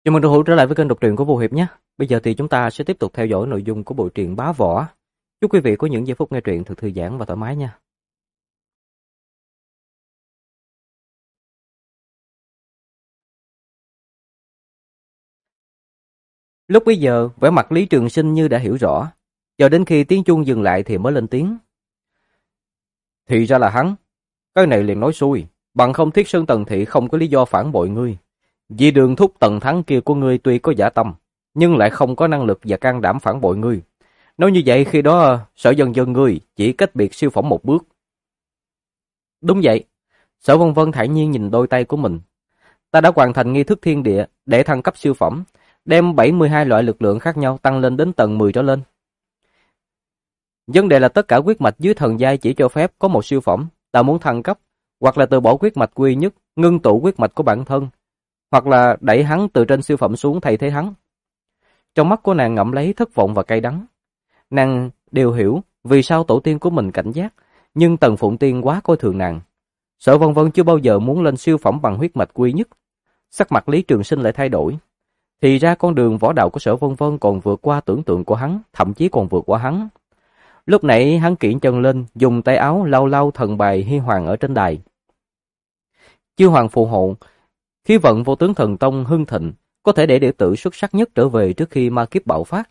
Chào mừng đồng hữu trở lại với kênh đọc truyện của Vô Hiệp nhé. Bây giờ thì chúng ta sẽ tiếp tục theo dõi nội dung của bộ truyện Bá Võ. Chúc quý vị có những giây phút nghe truyện thật thư giãn và thoải mái nha. Lúc bấy giờ, vẻ mặt Lý Trường Sinh như đã hiểu rõ, cho đến khi tiếng chuông dừng lại thì mới lên tiếng. Thì ra là hắn, cái này liền nói xuôi, bằng không Thiết Sơn Tần Thị không có lý do phản bội ngươi. Vì Đường Thúc Tần Thắng kia của ngươi tuy có dã tâm, nhưng lại không có năng lực và can đảm phản bội ngươi. Nói như vậy khi đó Sở Vân Vân ngươi chỉ cách biệt siêu phẩm một bước. Đúng vậy. Sở Vân Vân thản nhiên nhìn đôi tay của mình. Ta đã hoàn thành nghi thức thiên địa để thăng cấp siêu phẩm, đem 72 loại lực lượng khác nhau tăng lên đến tầng 10 trở lên. Vấn đề là tất cả huyết mạch dưới thần giai chỉ cho phép có một siêu phẩm, ta muốn thăng cấp, hoặc là từ bỏ huyết mạch quy nhất, ngưng tụ huyết mạch của bản thân, hoặc là đẩy hắn từ trên siêu phẩm xuống thay thế hắn. Trong mắt của nàng ngậm lấy thất vọng và cay đắng. Nàng đều hiểu vì sao tổ tiên của mình cảnh giác, nhưng Tần Phụng Tiên quá coi thường nàng. Sở Vân Vân chưa bao giờ muốn lên siêu phẩm bằng huyết mạch quy nhất. Sắc mặt Lý Trường Sinh lại thay đổi. Thì ra con đường võ đạo của Sở Vân Vân còn vượt qua tưởng tượng của hắn, thậm chí còn vượt qua hắn. Lúc nãy hắn kiễng chân lên, dùng tay áo lau lau thần bài Hy Hoàng ở trên đài. Chư Hoàng phù hộ, khí vận Vô Tướng Thần Tông hưng thịnh, có thể để đệ tử xuất sắc nhất trở về trước khi ma kiếp bạo phát.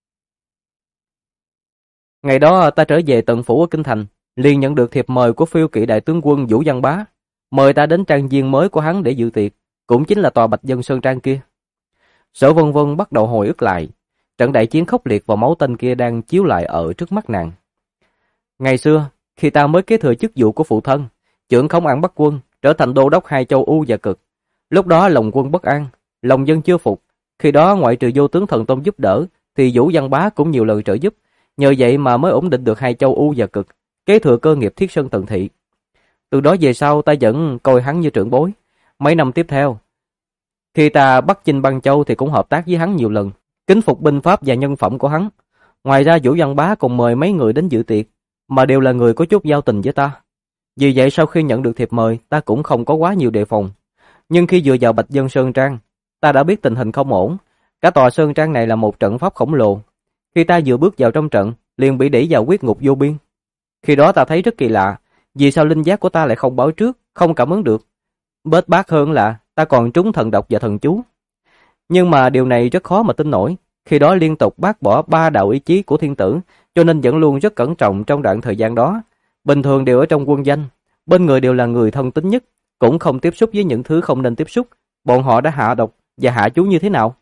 Ngày đó ta trở về Tần Phủ ở Kinh Thành, liền nhận được thiệp mời của Phiêu Kỵ đại tướng quân Vũ Văn Bá, mời ta đến trang viên mới của hắn để dự tiệc, cũng chính là tòa Bạch Dân Sơn Trang kia. Sở Vân Vân bắt đầu hồi ức lại, trận đại chiến khốc liệt và máu tanh kia đang chiếu lại ở trước mắt nàng. Ngày xưa, khi ta mới kế thừa chức vụ của phụ thân, trưởng Khống An Bắc quân, trở thành đô đốc hai châu U và Cực. Lúc đó lòng quân bất an, lòng dân chưa phục, khi đó ngoại trừ Vô Tướng Thần Tông giúp đỡ, thì Vũ Văn Bá cũng nhiều lần trợ giúp, nhờ vậy mà mới ổn định được hai châu U và Cực, kế thừa cơ nghiệp Thiết Sơn Tần Thị. Từ đó về sau ta vẫn coi hắn như trưởng bối. Mấy năm tiếp theo, khi ta bắt chinh Băng Châu thì cũng hợp tác với hắn nhiều lần, kính phục binh pháp và nhân phẩm của hắn. Ngoài ra Vũ Văn Bá còn mời mấy người đến dự tiệc, mà đều là người có chút giao tình với ta. Vì vậy sau khi nhận được thiệp mời, ta cũng không có quá nhiều đề phòng. Nhưng khi vừa vào Bạch Dân Sơn Trang, ta đã biết tình hình không ổn. Cả tòa Sơn Trang này là một trận pháp khổng lồ. Khi ta vừa bước vào trong trận, liền bị đẩy vào huyết ngục vô biên. Khi đó ta thấy rất kỳ lạ, vì sao linh giác của ta lại không báo trước, không cảm ứng được. Bết bát hơn là ta còn trúng thần độc và thần chú. Nhưng mà điều này rất khó mà tin nổi. Khi đó liên tục bác bỏ 3 đạo ý chí của thiên tử, cho nên vẫn luôn rất cẩn trọng trong đoạn thời gian đó. Bình thường đều ở trong quân danh, bên người đều là người thân tín nhất, cũng không tiếp xúc với những thứ không nên tiếp xúc. Bọn họ đã hạ độc và hạ chú như thế nào?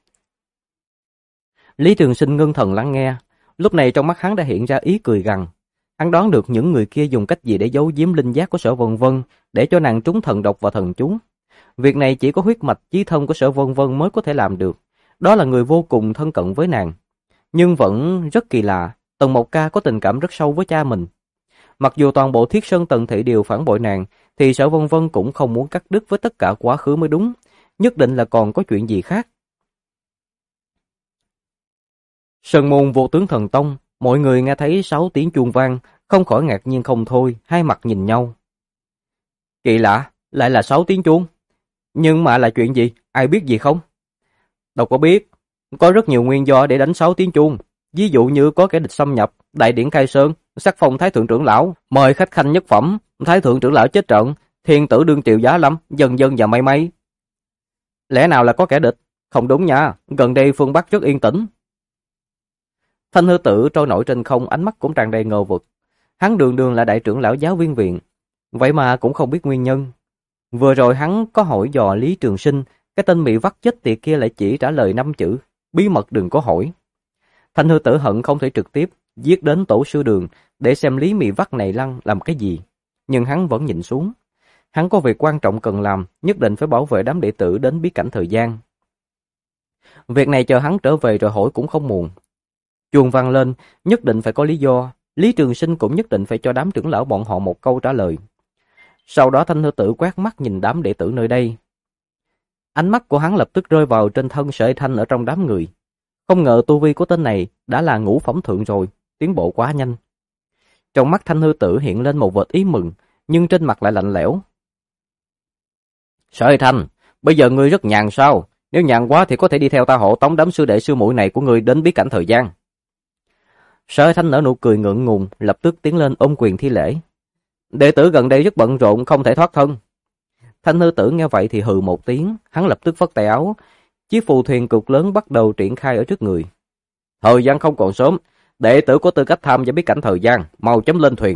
Lý Trường Sinh ngưng thần lắng nghe, lúc này trong mắt hắn đã hiện ra ý cười gằn. Hắn đoán được những người kia dùng cách gì để giấu giếm linh giác của Sở Vân Vân, để cho nàng trúng thần độc và thần chú. Việc này chỉ có huyết mạch chí thân của Sở Vân Vân mới có thể làm được. Đó là người vô cùng thân cận với nàng. Nhưng vẫn rất kỳ lạ, Tần Mộc Ca có tình cảm rất sâu với cha mình. Mặc dù toàn bộ Thiết Sơn Tần Thị đều phản bội nàng, thì Sở Vân Vân cũng không muốn cắt đứt với tất cả quá khứ mới đúng. Nhất định là còn có chuyện gì khác. Sơn môn Vô Tướng Thần Tông, mọi người nghe thấy 6 tiếng chuông vang, không khỏi ngạc nhiên không thôi, hai mặt nhìn nhau. Kỳ lạ, lại là 6 tiếng chuông. Nhưng mà là chuyện gì, ai biết gì không? Đâu có biết, có rất nhiều nguyên do để đánh 6 tiếng chuông. Ví dụ như có kẻ địch xâm nhập, đại điển khai sơn, sắc phong Thái Thượng trưởng lão, mời khách khanh nhất phẩm, Thái Thượng trưởng lão chết trận, thiên tử đương triều giá lâm, dần dần và may may. Lẽ nào là có kẻ địch? Không đúng nha, gần đây phương Bắc rất yên tĩnh. Thanh Hư Tử trôi nổi trên không, ánh mắt cũng tràn đầy ngờ vực. Hắn đường đường là đại trưởng lão giáo viên viện, vậy mà cũng không biết nguyên nhân. Vừa rồi hắn có hỏi dò Lý Trường Sinh, cái tên bị vắt chết tiệt kia lại chỉ trả lời 5 chữ, bí mật đừng có hỏi. Thanh Hư Tử hận không thể trực tiếp giết đến tổ sư Đường để xem Lý Mị Vắt này lăng làm cái gì, nhưng hắn vẫn nhìn xuống. Hắn có việc quan trọng cần làm, nhất định phải bảo vệ đám đệ tử đến bí cảnh thời gian. Việc này chờ hắn trở về rồi hỏi cũng không muộn. Chuông vang lên, nhất định phải có lý do, Lý Trường Sinh cũng nhất định phải cho đám trưởng lão bọn họ một câu trả lời. Sau đó Thanh Hư Tử quét mắt nhìn đám đệ tử nơi đây. Ánh mắt của hắn lập tức rơi vào trên thân Sở Thanh ở trong đám người. Không ngờ tu vi của tên này đã là ngũ phẩm thượng rồi, tiến bộ quá nhanh. Trong mắt Thanh Hư Tử hiện lên một vệt ý mừng, nhưng trên mặt lại lạnh lẽo. Sở Thanh, bây giờ ngươi rất nhàn sao? Nếu nhàn quá thì có thể đi theo ta hộ tống đám sư đệ sư muội này của ngươi đến bí cảnh thời gian. Sở Hải Thanh nở nụ cười ngượng ngùng, lập tức tiến lên ôm quyền thi lễ. Đệ tử gần đây rất bận rộn, không thể thoát thân. Thanh Hư Tử nghe vậy thì hừ một tiếng, hắn lập tức phất tay áo, chiếc phù thuyền cực lớn bắt đầu triển khai ở trước người. Thời gian không còn sớm, đệ tử có tư cách tham gia bí cảnh thời gian, mau chấm lên thuyền.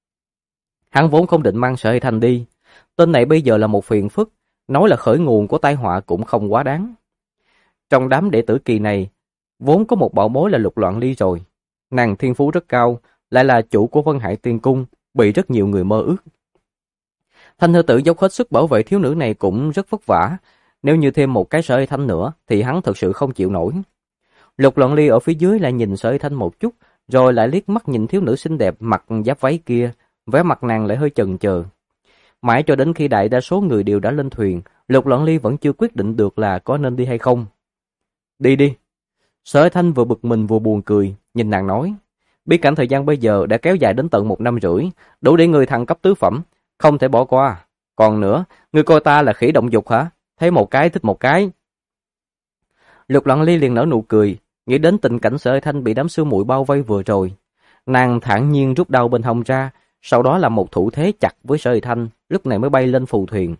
Hắn vốn không định mang Sở Hải Thanh đi, tên này bây giờ là một phiền phức, nói là khởi nguồn của tai họa cũng không quá đáng. Trong đám đệ tử kỳ này, vốn có một bảo bối là Lục Loạn Ly rồi. Nàng thiên phú rất cao, lại là chủ của Vân Hải Tiên Cung, bị rất nhiều người mơ ước. Thanh Hư Tử dốc hết sức bảo vệ thiếu nữ này cũng rất vất vả, nếu như thêm một cái Sở Hải Thanh nữa thì hắn thực sự không chịu nổi. Lục Loạn Ly ở phía dưới lại nhìn Sở Hải Thanh một chút, rồi lại liếc mắt nhìn thiếu nữ xinh đẹp mặc giáp váy kia, vẻ mặt nàng lại hơi chần chờ. Mãi cho đến khi đại đa số người đều đã lên thuyền, Lục Loạn Ly vẫn chưa quyết định được là có nên đi hay không. Đi đi. Sở Hải Thanh vừa bực mình vừa buồn cười, nhìn nàng nói. Bí cảnh thời gian bây giờ đã kéo dài đến tận 1 năm rưỡi, đủ để người thăng cấp tứ phẩm, không thể bỏ qua. Còn nữa, ngươi coi ta là khỉ động dục hả? Thấy một cái thích một cái. Lục Loạn Ly liền nở nụ cười, nghĩ đến tình cảnh Sở Hải Thanh bị đám sư muội bao vây vừa rồi. Nàng thản nhiên rút đao bên hông ra, sau đó làm một thủ thế chặt với Sở Hải Thanh, lúc này mới bay lên phù thuyền.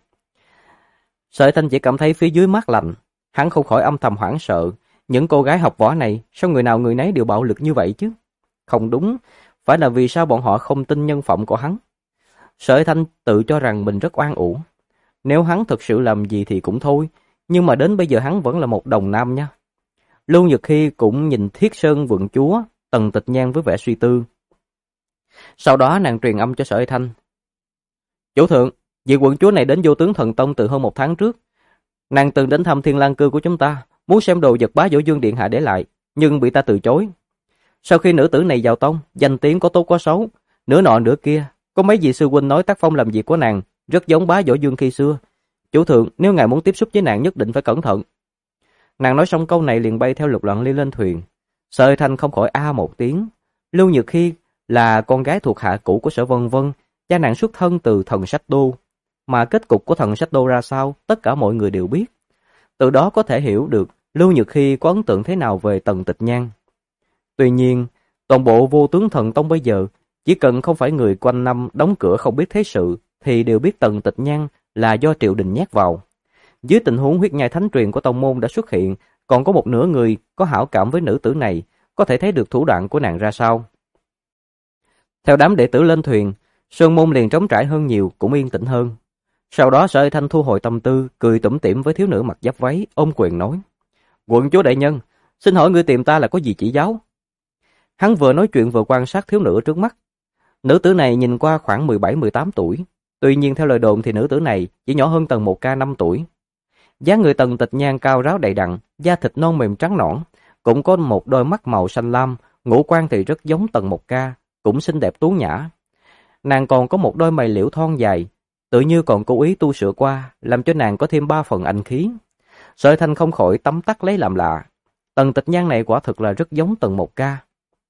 Sở Hải Thanh chỉ cảm thấy phía dưới mát lạnh, hắn không khỏi âm thầm hoảng sợ. Những cô gái học võ này, sao người nào người nấy đều bạo lực như vậy chứ? Không đúng, phải là vì sao bọn họ không tin nhân phẩm của hắn? Sở Hải Thanh tự cho rằng mình rất oan uổng. Nếu hắn thực sự làm gì thì cũng thôi, nhưng mà đến bây giờ hắn vẫn là một đồng nam nha. Lưu Nhược Hy cũng nhìn Thiết Sơn vượng chúa, Tần Tịch Nhan với vẻ suy tư. Sau đó nàng truyền âm cho Sở Hải Thanh. Chủ thượng, vị quận chúa này đến Vô Tướng Thần Tông từ hơn 1 tháng trước. Nàng từng đến thăm Thiên Lang Cư của chúng ta, muốn xem đồ vật Bá Võ Dương điện hạ để lại, nhưng bị ta từ chối. Sau khi nữ tử này vào tông, danh tiếng có tốt có xấu, nửa nọ nửa kia, có mấy vị sư huynh nói tác phong làm việc của nàng rất giống Bá Võ Dương khi xưa. Chủ thượng, nếu ngài muốn tiếp xúc với nàng nhất định phải cẩn thận. Nàng nói xong câu này liền bay theo Lục Loạn Ly lên thuyền. Sở Hải Thanh không khỏi a một tiếng. Lưu Nhược Hy là con gái thuộc hạ cũ của Sở Vân Vân, cha nàng xuất thân từ Thần Sách Đô, mà kết cục của Thần Sách Đô ra sao, tất cả mọi người đều biết. Từ đó có thể hiểu được Lưu Nhược Hy có ấn tượng thế nào về Tần Tịch Nhan. Tuy nhiên, toàn bộ Vô Tướng Thần Tông bây giờ, chỉ cần không phải người quanh năm đóng cửa không biết thế sự, thì đều biết Tần Tịch Nhan là do triều đình nhét vào. Dưới tình huống huyết nhai thánh truyền của tông môn đã xuất hiện, còn có một nửa người có hảo cảm với nữ tử này, có thể thấy được thủ đoạn của nàng ra sao. Theo đám đệ tử lên thuyền, sơn môn liền trống trải hơn nhiều, cũng yên tĩnh hơn. Sau đó Sở Hải Thanh thu hồi tâm tư, cười tủm tỉm với thiếu nữ mặc giáp váy, ôm quyền nói: "Quận chúa đại nhân, xin hỏi ngươi tìm ta là có gì chỉ giáo?" Hắn vừa nói chuyện vừa quan sát thiếu nữ trước mắt. Nữ tử này nhìn qua khoảng 17-18 tuổi, tuy nhiên theo lời đồn thì nữ tử này chỉ nhỏ hơn Tần Một Ca 5 tuổi. Dáng người Tần Tịch Nhan cao ráo đầy đặn, da thịt non mềm trắng nõn, cũng có một đôi mắt màu xanh lam, ngũ quan thì rất giống Tần Một Ca, cũng xinh đẹp tú nhã. Nàng còn có một đôi mày liễu thon dài, tự như còn cố ý tu sửa qua, làm cho nàng có thêm 3 phần anh khí. Sở Thanh không khỏi tấm tắc lấy làm lạ. Tần Tịch Nhan này quả thực là rất giống Tần Một Ca.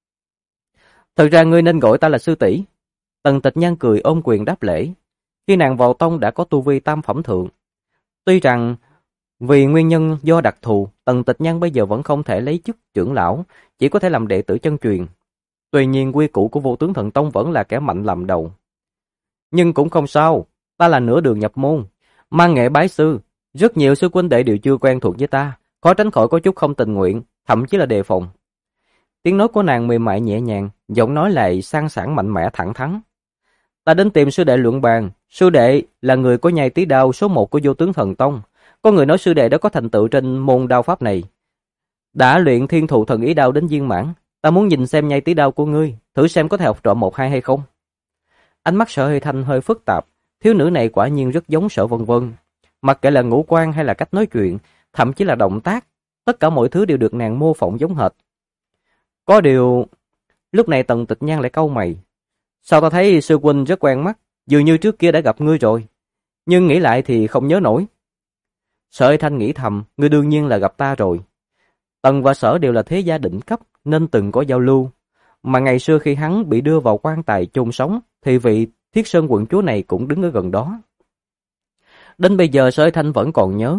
Thật ra ngươi nên gọi ta là sư tỷ. Tần Tịch Nhan cười ôm quyền đáp lễ. Khi nàng vào tông đã có tu vi tam phẩm thượng. Tuy rằng vì nguyên nhân do đặc thù, Tần Tịch Nhan bây giờ vẫn không thể lấy chức trưởng lão, chỉ có thể làm đệ tử chân truyền. Tuy nhiên quy củ của Vô Tướng Thần Tông vẫn là kẻ mạnh làm đầu. Nhưng cũng không sao, ta là nửa đường nhập môn, mang nghệ bái sư, rất nhiều sư huynh đệ đều chưa quen thuộc với ta, khó tránh khỏi có chút không tình nguyện, thậm chí là đề phòng. Tiếng nói của nàng mềm mại nhẹ nhàng, giọng nói lại sang sảng mạnh mẽ thẳng thắn. Ta đến tìm sư đệ luận bàn, sư đệ là người có nhai tí đao số 1 của Vô Tướng Thần Tông, có người nói sư đệ đã có thành tựu trên môn đao pháp này, đã luyện Thiên Thụ Thần Ý đao đến viên mãn, ta muốn nhìn xem nhai tí đao của ngươi, thử xem có thể học trộm 1-2 hay không. Ánh mắt Sở Hải Thanh hơi phức tạp, thiếu nữ này quả nhiên rất giống Sở Vân Vân, mặc kệ là ngũ quan hay là cách nói chuyện, thậm chí là động tác, tất cả mọi thứ đều được nàng mô phỏng giống hệt. Có điều, lúc này Tần Tịch Nhan lại cau mày. Sao ta thấy sư huynh rất quen mắt, dường như trước kia đã gặp ngươi rồi, nhưng nghĩ lại thì không nhớ nổi. Sở Hải Thanh nghĩ thầm, ngươi đương nhiên là gặp ta rồi. Tần và Sở đều là thế gia đỉnh cấp nên từng có giao lưu, mà ngày xưa khi hắn bị đưa vào quan tài chôn sống thì vị Thiết Sơn quận chúa này cũng đứng ở gần đó. Đến bây giờ Sở Hải Thanh vẫn còn nhớ,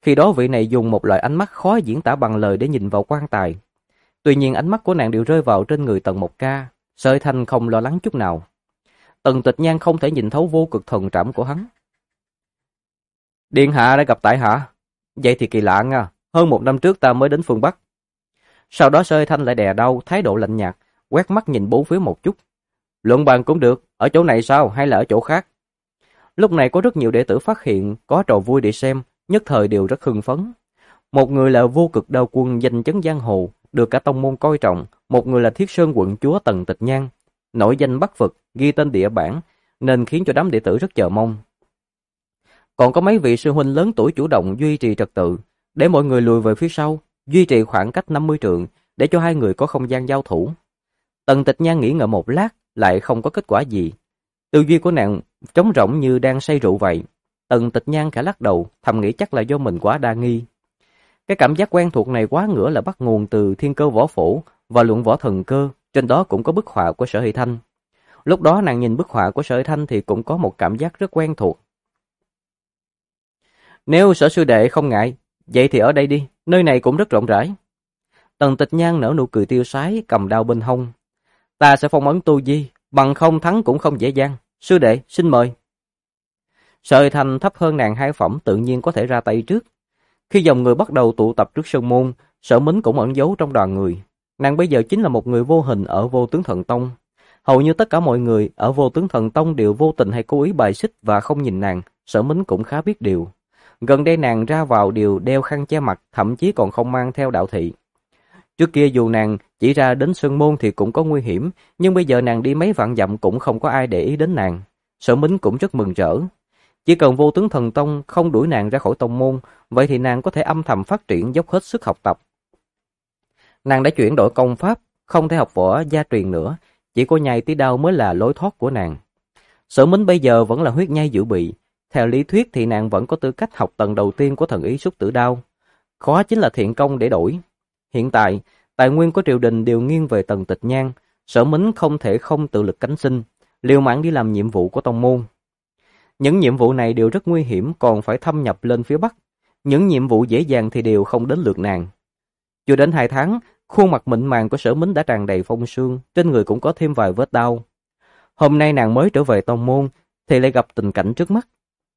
Khi đó vị này dùng một loại ánh mắt khó diễn tả bằng lời để nhìn vào quan tài. Tuy nhiên ánh mắt của nàng đều rơi vào trên người Tần Mộc Ca, Sở Hải Thanh không lo lắng chút nào. Tần Tịch Nhan không thể nhìn thấu vô cực thần trảm của hắn. Điện hạ đã gặp tại hạ. Vậy thì kỳ lạ nha, hơn 1 năm trước ta mới đến phương Bắc. Sau đó Sở Hải Thanh lại đè đau, thái độ lạnh nhạt, quét mắt nhìn bốn phía một chút. Luận bàn cũng được, ở chỗ này sao hay là ở chỗ khác? Lúc này có rất nhiều đệ tử phát hiện có trò vui để xem, nhất thời đều rất hưng phấn. Một người là vô cực đao quân danh chấn giang hồ, được cả tông môn coi trọng, một người là Thiết Sơn quận chúa Tần Tịch Nhan, nổi danh Bắc vực, ghi tên địa bản, nên khiến cho đám đệ tử rất chờ mong. Còn có mấy vị sư huynh lớn tuổi chủ động duy trì trật tự, để mọi người lùi về phía sau, duy trì khoảng cách 50 trượng, để cho hai người có không gian giao thủ. Tần Tịch Nhan nghĩ ngợi một lát, lại không có kết quả gì. Tư duy của nàng trống rỗng như đang say rượu vậy. Tần Tịch Nhan khẽ lắc đầu, thầm nghĩ chắc là do mình quá đa nghi. Cái cảm giác quen thuộc này quá ngửa là bắt nguồn từ Thiên Cơ Võ Phổ và Luận Võ Thần Cơ, trên đó cũng có bức họa của Sở Hải Thanh. Lúc đó nàng nhìn bức họa của Sở Hải Thanh thì cũng có một cảm giác rất quen thuộc. Nếu Sở sư đệ không ngại, vậy thì ở đây đi, nơi này cũng rất rộng rãi. Tần Tịch Nhan nở nụ cười tiêu sái, cầm đao bên hông. Ta sẽ phong ấn tu vi, bằng không thắng cũng không dễ dàng. Sư đệ, xin mời. Sở Hải Thanh thấp hơn nàng 2 phẩm, tự nhiên có thể ra tay trước. Khi dòng người bắt đầu tụ tập trước sơn môn, Sở Mính cũng ẩn giấu trong đoàn người. Nàng bây giờ chính là một người vô hình ở Vô Tướng Thần Tông. Hầu như tất cả mọi người ở Vô Tướng Thần Tông đều vô tình hay cố ý bài xích và không nhìn nàng. Sở Mính cũng khá biết điều. Gần đây nàng ra vào đều đeo khăn che mặt, thậm chí còn không mang theo đạo thị. Trước kia dù nàng chỉ ra đến sơn môn thì cũng có nguy hiểm, nhưng bây giờ nàng đi mấy vạn dặm cũng không có ai để ý đến nàng. Sở Mính cũng rất mừng rỡ. Chỉ cần Vô Tướng Thần Tông không đuổi nàng ra khỏi tông môn, vậy thì nàng có thể âm thầm phát triển, dốc hết sức học tập. Nàng đã chuyển đổi công pháp, không thể học võ gia truyền nữa, chỉ có nhai tí đao mới là lối thoát của nàng. Sở Mính bây giờ vẫn là huyết nhai dự bị, theo lý thuyết thì nàng vẫn có tư cách học tầng đầu tiên của thần ý xúc tử đao. Khó chính là thiện công để đổi. Hiện tại, tài nguyên của triều đình đều nghiêng về Tần Tịch Nhan, Sở Mính không thể không tự lực cánh sinh, liều mạng đi làm nhiệm vụ của tông môn. Những nhiệm vụ này đều rất nguy hiểm, còn phải thâm nhập lên phía Bắc. Những nhiệm vụ dễ dàng thì đều không đến lượt nàng. Chưa đến 2 tháng, khuôn mặt mịn màng của Sở Mính đã tràn đầy phong sương, trên người cũng có thêm vài vết đau. Hôm nay nàng mới trở về tông môn, thì lại gặp tình cảnh trước mắt.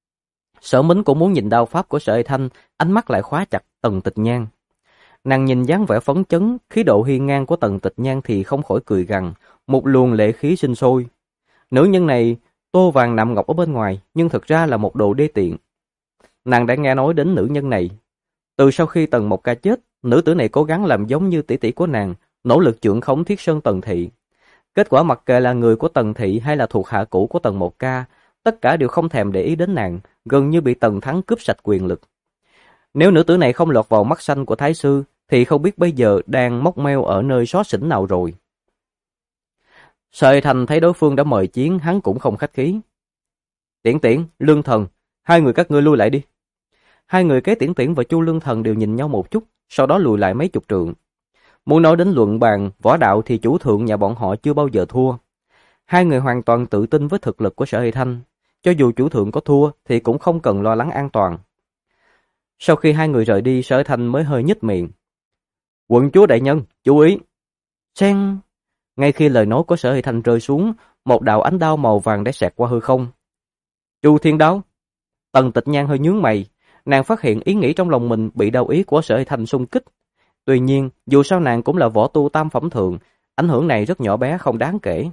Sở Mính cũng muốn nhìn đao pháp của Sở Hải Thanh, ánh mắt lại khóa chặt Tần Tịch Nhan. Nàng nhìn dáng vẻ phấn chấn, khí độ hiên ngang của Tần Tịch Nhan thì không khỏi cười gằn, một luồng lệ khí sinh sôi. Nữ nhân này tô vàng nạm ngọc ở bên ngoài, nhưng thực ra là một đồ đê tiện. Nàng đã nghe nói đến nữ nhân này. Từ sau khi Tần Mộc Ca chết, nữ tử này cố gắng làm giống như tỷ tỷ của nàng, nỗ lực chưởng khống Thiết Sơn Tần Thị. Kết quả mặc kệ là người của Tần Thị hay là thuộc hạ cũ của Tần Mộc Ca, tất cả đều không thèm để ý đến nàng, gần như bị Tần Thắng cướp sạch quyền lực. Nếu nữ tử này không lọt vào mắt xanh của Thái sư, thì không biết bây giờ đang móc meo ở nơi xó xỉnh nào rồi. Sở Hải Thanh thấy đối phương đã mời chiến, hắn cũng không khách khí. Tiễn Tiễn, Lương Thần, 2 người các ngươi lui lại đi. 2 người kế Tiễn Tiễn và Chu Lương Thần đều nhìn nhau một chút, sau đó lùi lại mấy chục trượng. Muốn nói đến luận bàn, võ đạo thì chủ thượng nhà bọn họ chưa bao giờ thua. 2 người hoàn toàn tự tin với thực lực của Sở Hải Thanh. Cho dù chủ thượng có thua thì cũng không cần lo lắng an toàn. Sau khi 2 người rời đi, Sở Hải Thanh mới hơi nhếch miệng. Quận chúa đại nhân, chú ý. Sen. Ngay khi lời nói của Sở Hải Thanh rơi xuống, một đạo ánh đao màu vàng đã xẹt qua hư không. Chu Thiên Đao. Tần Tịch Nhan hơi nhướng mày, nàng phát hiện ý nghĩ trong lòng mình bị đao ý của Sở Hải Thanh xung kích. Tuy nhiên, dù sao nàng cũng là võ tu tam phẩm thượng, ảnh hưởng này rất nhỏ bé không đáng kể.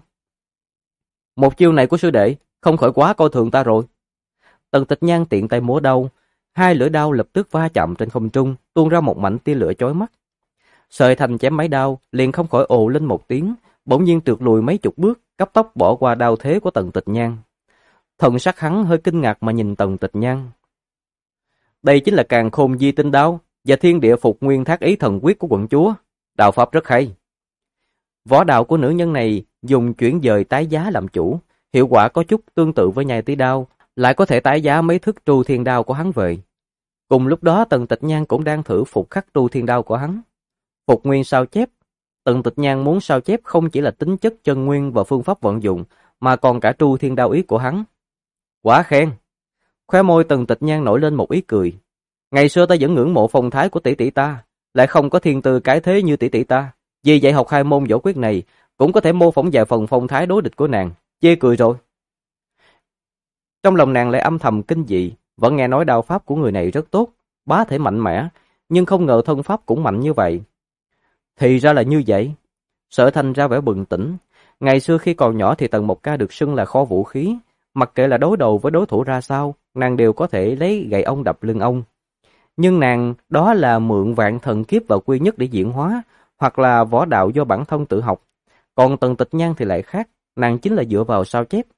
Một chiêu này của sư đệ, không khỏi quá coi thường ta rồi. Tần Tịch Nhan tiện tay múa đao, 2 lưỡi đao lập tức va chạm trên không trung, tuôn ra một mảnh tia lửa chói mắt. Sở Hải Thanh chém mấy đao, liền không khỏi ồ lên một tiếng, bỗng nhiên trượt lùi mấy chục bước, cấp tốc bỏ qua đao thế của Tần Tịch Nhan. Thần sắc hắn hơi kinh ngạc mà nhìn Tần Tịch Nhan. Đây chính là Càn Khôn Di Tinh Đao và Thiên Địa Phục Nguyên Thác Ý Thần Quyết của quận chúa, đạo pháp rất hay. Võ đạo của nữ nhân này dùng chuyển dời tái giá làm chủ, hiệu quả có chút tương tự với nhai tí đao, lại có thể tái giá mấy thức Tru Thiên Đao của hắn về. Cùng lúc đó Tần Tịch Nhan cũng đang thử phục khắc Tru Thiên Đao của hắn. Phục nguyên sao chép. Tần Tịch Nhan muốn sao chép không chỉ là tính chất chân nguyên và phương pháp vận dụng, mà còn cả Tru Thiên Đao ý của hắn. Quá khen. Khóe môi Tần Tịch Nhan nổi lên một ý cười. Ngày xưa ta vẫn ngưỡng mộ phong thái của tỷ tỷ ta, lại không có thiên tư cái thế như tỷ tỷ ta. Vì vậy học 2 môn võ quyết này cũng có thể mô phỏng vài phần phong thái đối địch của nàng. Chê cười rồi. Trong lòng nàng lại âm thầm kinh dị, vẫn nghe nói đao pháp của người này rất tốt, bá thể mạnh mẽ, nhưng không ngờ thân pháp cũng mạnh như vậy. Thì ra là như vậy. Sở Thanh ra vẻ bừng tỉnh. Ngày xưa khi còn nhỏ thì Tần Mộc Ca được xưng là kho vũ khí, mặc kệ là đối đầu với đối thủ ra sao, nàng đều có thể lấy gậy ông đập lưng ông. Nhưng nàng đó là mượn vạn thần kiếp và quy nhất để diễn hóa, hoặc là võ đạo do bản thân tự học. Còn Tần Tịch Nhan thì lại khác, nàng chính là dựa vào sao chép.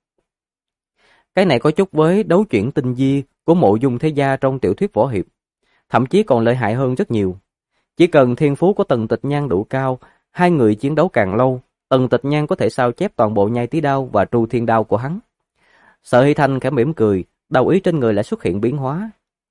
Cái này có chút với đấu chuyển tinh di của Mộ Dung Thế Gia trong tiểu thuyết võ hiệp, thậm chí còn lợi hại hơn rất nhiều. Chỉ cần thiên phú của Tần Tịch Nhan đủ cao, hai người chiến đấu càng lâu, Tần Tịch Nhan có thể sao chép toàn bộ nhai tí đao và tru thiên đao của hắn. Sở Hy Thanh khẽ mỉm cười, đầu ý trên người lại xuất hiện biến hóa.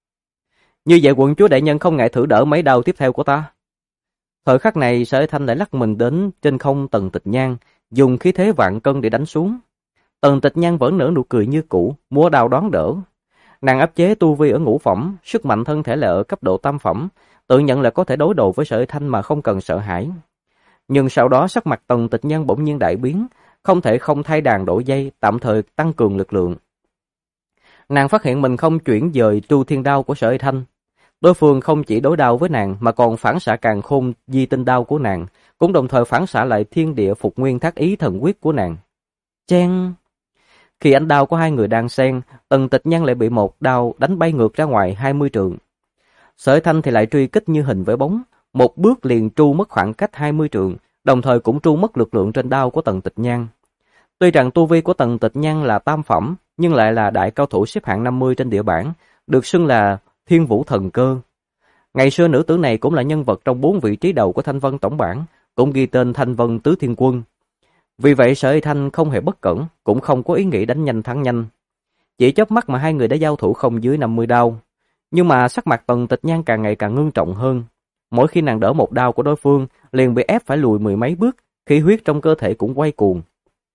Như vậy quận chúa đại nhân không ngại thử đỡ mấy đao tiếp theo của ta. Thời khắc này Sở Hy Thanh lại lắc mình đến trên không Tần Tịch Nhan, dùng khí thế vạn cân để đánh xuống. Tần Tịch Nhan vẫn nở nụ cười như cũ, múa đao đón đỡ. Nàng áp chế tu vi ở ngũ phẩm, sức mạnh thân thể là ở cấp độ tam phẩm, tự nhận là có thể đối đầu với Sở Hy Thanh mà không cần sợ hãi. Nhưng sau đó sắc mặt Tần Tịch Nhan bỗng nhiên đại biến, không thể không thay đàn đổi dây, tạm thời tăng cường lực lượng. Nàng phát hiện mình không chuyển dời tru thiên đao của Sở Hy Thanh. Đối phương không chỉ đối đao với nàng mà còn phản xạ càn khôn di tinh đao của nàng, cũng đồng thời phản xạ lại thiên địa phục nguyên thác ý thần quyết của nàng. Chen! Khi ánh đao của hai người đang xen, Tần Tịch Nhan lại bị một đao đánh bay ngược ra ngoài 20 trượng. Sở Hy Thanh thì lại truy kích như hình với bóng, một bước liền tru mất khoảng cách 20 trượng, đồng thời cũng tru mất lực lượng trên đao của Tần Tịch Nhan. Tuy rằng tu vi của Tần Tịch Nhan là tam phẩm, nhưng lại là đại cao thủ xếp hạng 50 trên địa bảng, được xưng là Thiên Vũ Thần Cơ. Ngày xưa nữ tử này cũng là nhân vật trong 4 vị trí đầu của Thanh Vân tổng bảng, cũng ghi tên Thanh Vân Tứ Thiên Quân. Vì vậy Sở Hy Thanh không hề bất cẩn, cũng không có ý nghĩ đánh nhanh thắng nhanh. Chỉ chớp mắt mà hai người đã giao thủ không dưới 50 đao. Nhưng mà sắc mặt Tần Tịch Nhan càng ngày càng ngưng trọng hơn. Mỗi khi nàng đỡ một đao của đối phương, liền bị ép phải lùi mười mấy bước, khí huyết trong cơ thể cũng quay cuồng.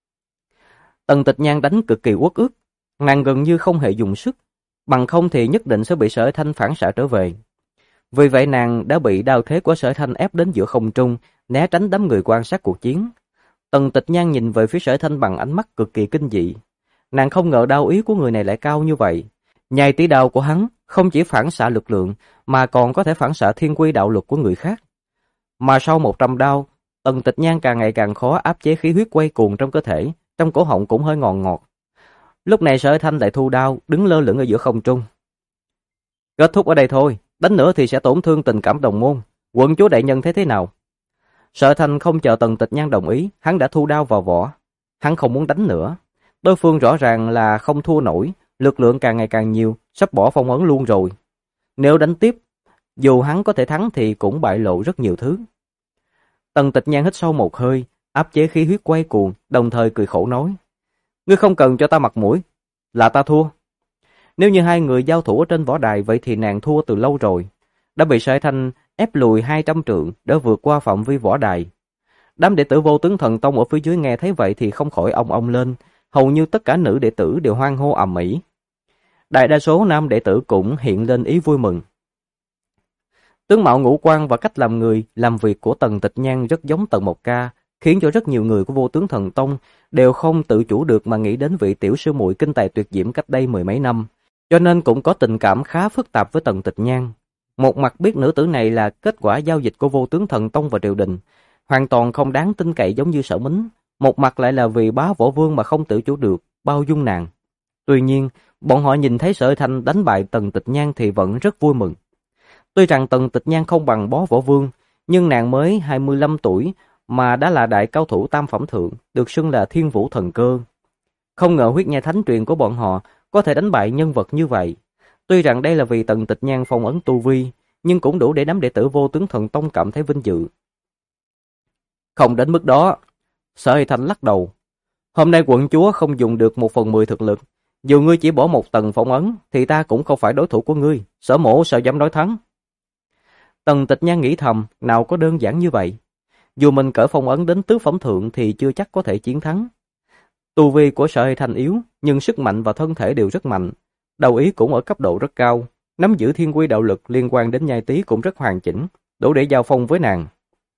Tần Tịch Nhan đánh cực kỳ uất ức, nàng gần như không hề dùng sức, bằng không thì nhất định sẽ bị Sở Hy Thanh phản xạ trở về. Vì vậy nàng đã bị đao thế của Sở Hy Thanh ép đến giữa không trung, né tránh đám người quan sát cuộc chiến. Tần Tịch Nhan nhìn về phía Sở Hy Thanh bằng ánh mắt cực kỳ kinh dị. Nàng không ngờ đao ý của người này lại cao như vậy. Nhai tí đao của hắn không chỉ phản xạ lực lượng mà còn có thể phản xạ thiên quy đạo luật của người khác. Mà sau 100 đao, Tần Tịch Nhan càng ngày càng khó áp chế khí huyết quay cuồng trong cơ thể, trong cổ họng cũng hơi ngọt ngọt. Lúc này Sở Hy Thanh lại thu đao, đứng lơ lửng ở giữa không trung. Kết thúc ở đây thôi, đánh nữa thì sẽ tổn thương tình cảm đồng môn. Quận chúa đại nhân thấy thế nào? Sở Hy Thanh không chờ Tần Tịch Nhan đồng ý, hắn đã thu đao vào vỏ. Hắn không muốn đánh nữa. Đối phương rõ ràng là không thua nổi, lực lượng càng ngày càng nhiều, sắp bỏ phong ấn luôn rồi. Nếu đánh tiếp, dù hắn có thể thắng thì cũng bại lộ rất nhiều thứ. Tần Tịch Nhan hít sâu một hơi, áp chế khí huyết quay cuồng, đồng thời cười khổ nói: "Ngươi không cần cho ta mặt mũi, là ta thua." Nếu như hai người giao thủ ở trên võ đài vậy thì nàng thua từ lâu rồi, đã bị Sở Hy Thanh ép lùi 200 trượng để vượt qua phạm vi võ đài. Đám đệ tử Vô Tướng Thần Tông ở phía dưới nghe thấy vậy thì không khỏi ong ong lên, hầu như tất cả nữ đệ tử đều hoan hô ầm ĩ. Đại đa số nam đệ tử cũng hiện lên ý vui mừng. Tướng mạo ngũ quan và cách làm người, làm việc của Tần Tịch Nhan rất giống Tần Mộc Ca, khiến cho rất nhiều người của Vô Tướng Thần Tông đều không tự chủ được mà nghĩ đến vị tiểu sư muội kinh tài tuyệt diễm cách đây 10 mấy năm, cho nên cũng có tình cảm khá phức tạp với Tần Tịch Nhan. Một mặt biết nữ tử này là kết quả giao dịch của Vô Tướng Thần Tông và triều đình, hoàn toàn không đáng tin cậy giống như Sở Mính, một mặt lại là vì bá võ vương mà không tự chủ được, bao dung nàng. Tuy nhiên, bọn họ nhìn thấy Sở Hy Thanh đánh bại Tần Tịch Nhan thì vẫn rất vui mừng. Tuy rằng Tần Tịch Nhan không bằng bá võ vương, nhưng nàng mới 25 tuổi mà đã là đại cao thủ tam phẩm thượng, được xưng là Thiên Vũ Thần Cơ. Không ngờ huyết nhai thánh truyền của bọn họ có thể đánh bại nhân vật như vậy. Tuy rằng đây là vì Tần Tịch Nhan phong ấn tu vi, nhưng cũng đủ để đám đệ tử Vô Tướng Thần Tông cảm thấy vinh dự. Không đến mức đó, Sở Hy Thanh lắc đầu. Hôm nay quận chúa không dùng được 1/10 thực lực. Dù ngươi chỉ bỏ một tầng phong ấn, thì ta cũng không phải đối thủ của ngươi. Sở mổ sao dám nói thắng. Tần Tịch Nhan nghĩ thầm, nào có đơn giản như vậy. Dù mình cởi phong ấn đến tứ phẩm thượng thì chưa chắc có thể chiến thắng. Tu vi của Sở Hy Thanh yếu, nhưng sức mạnh và thân thể đều rất mạnh. Đầu ý cũng ở cấp độ rất cao. Nắm giữ thiên quy đạo lực liên quan đến nhai tí cũng rất hoàn chỉnh, đủ để giao phong với nàng.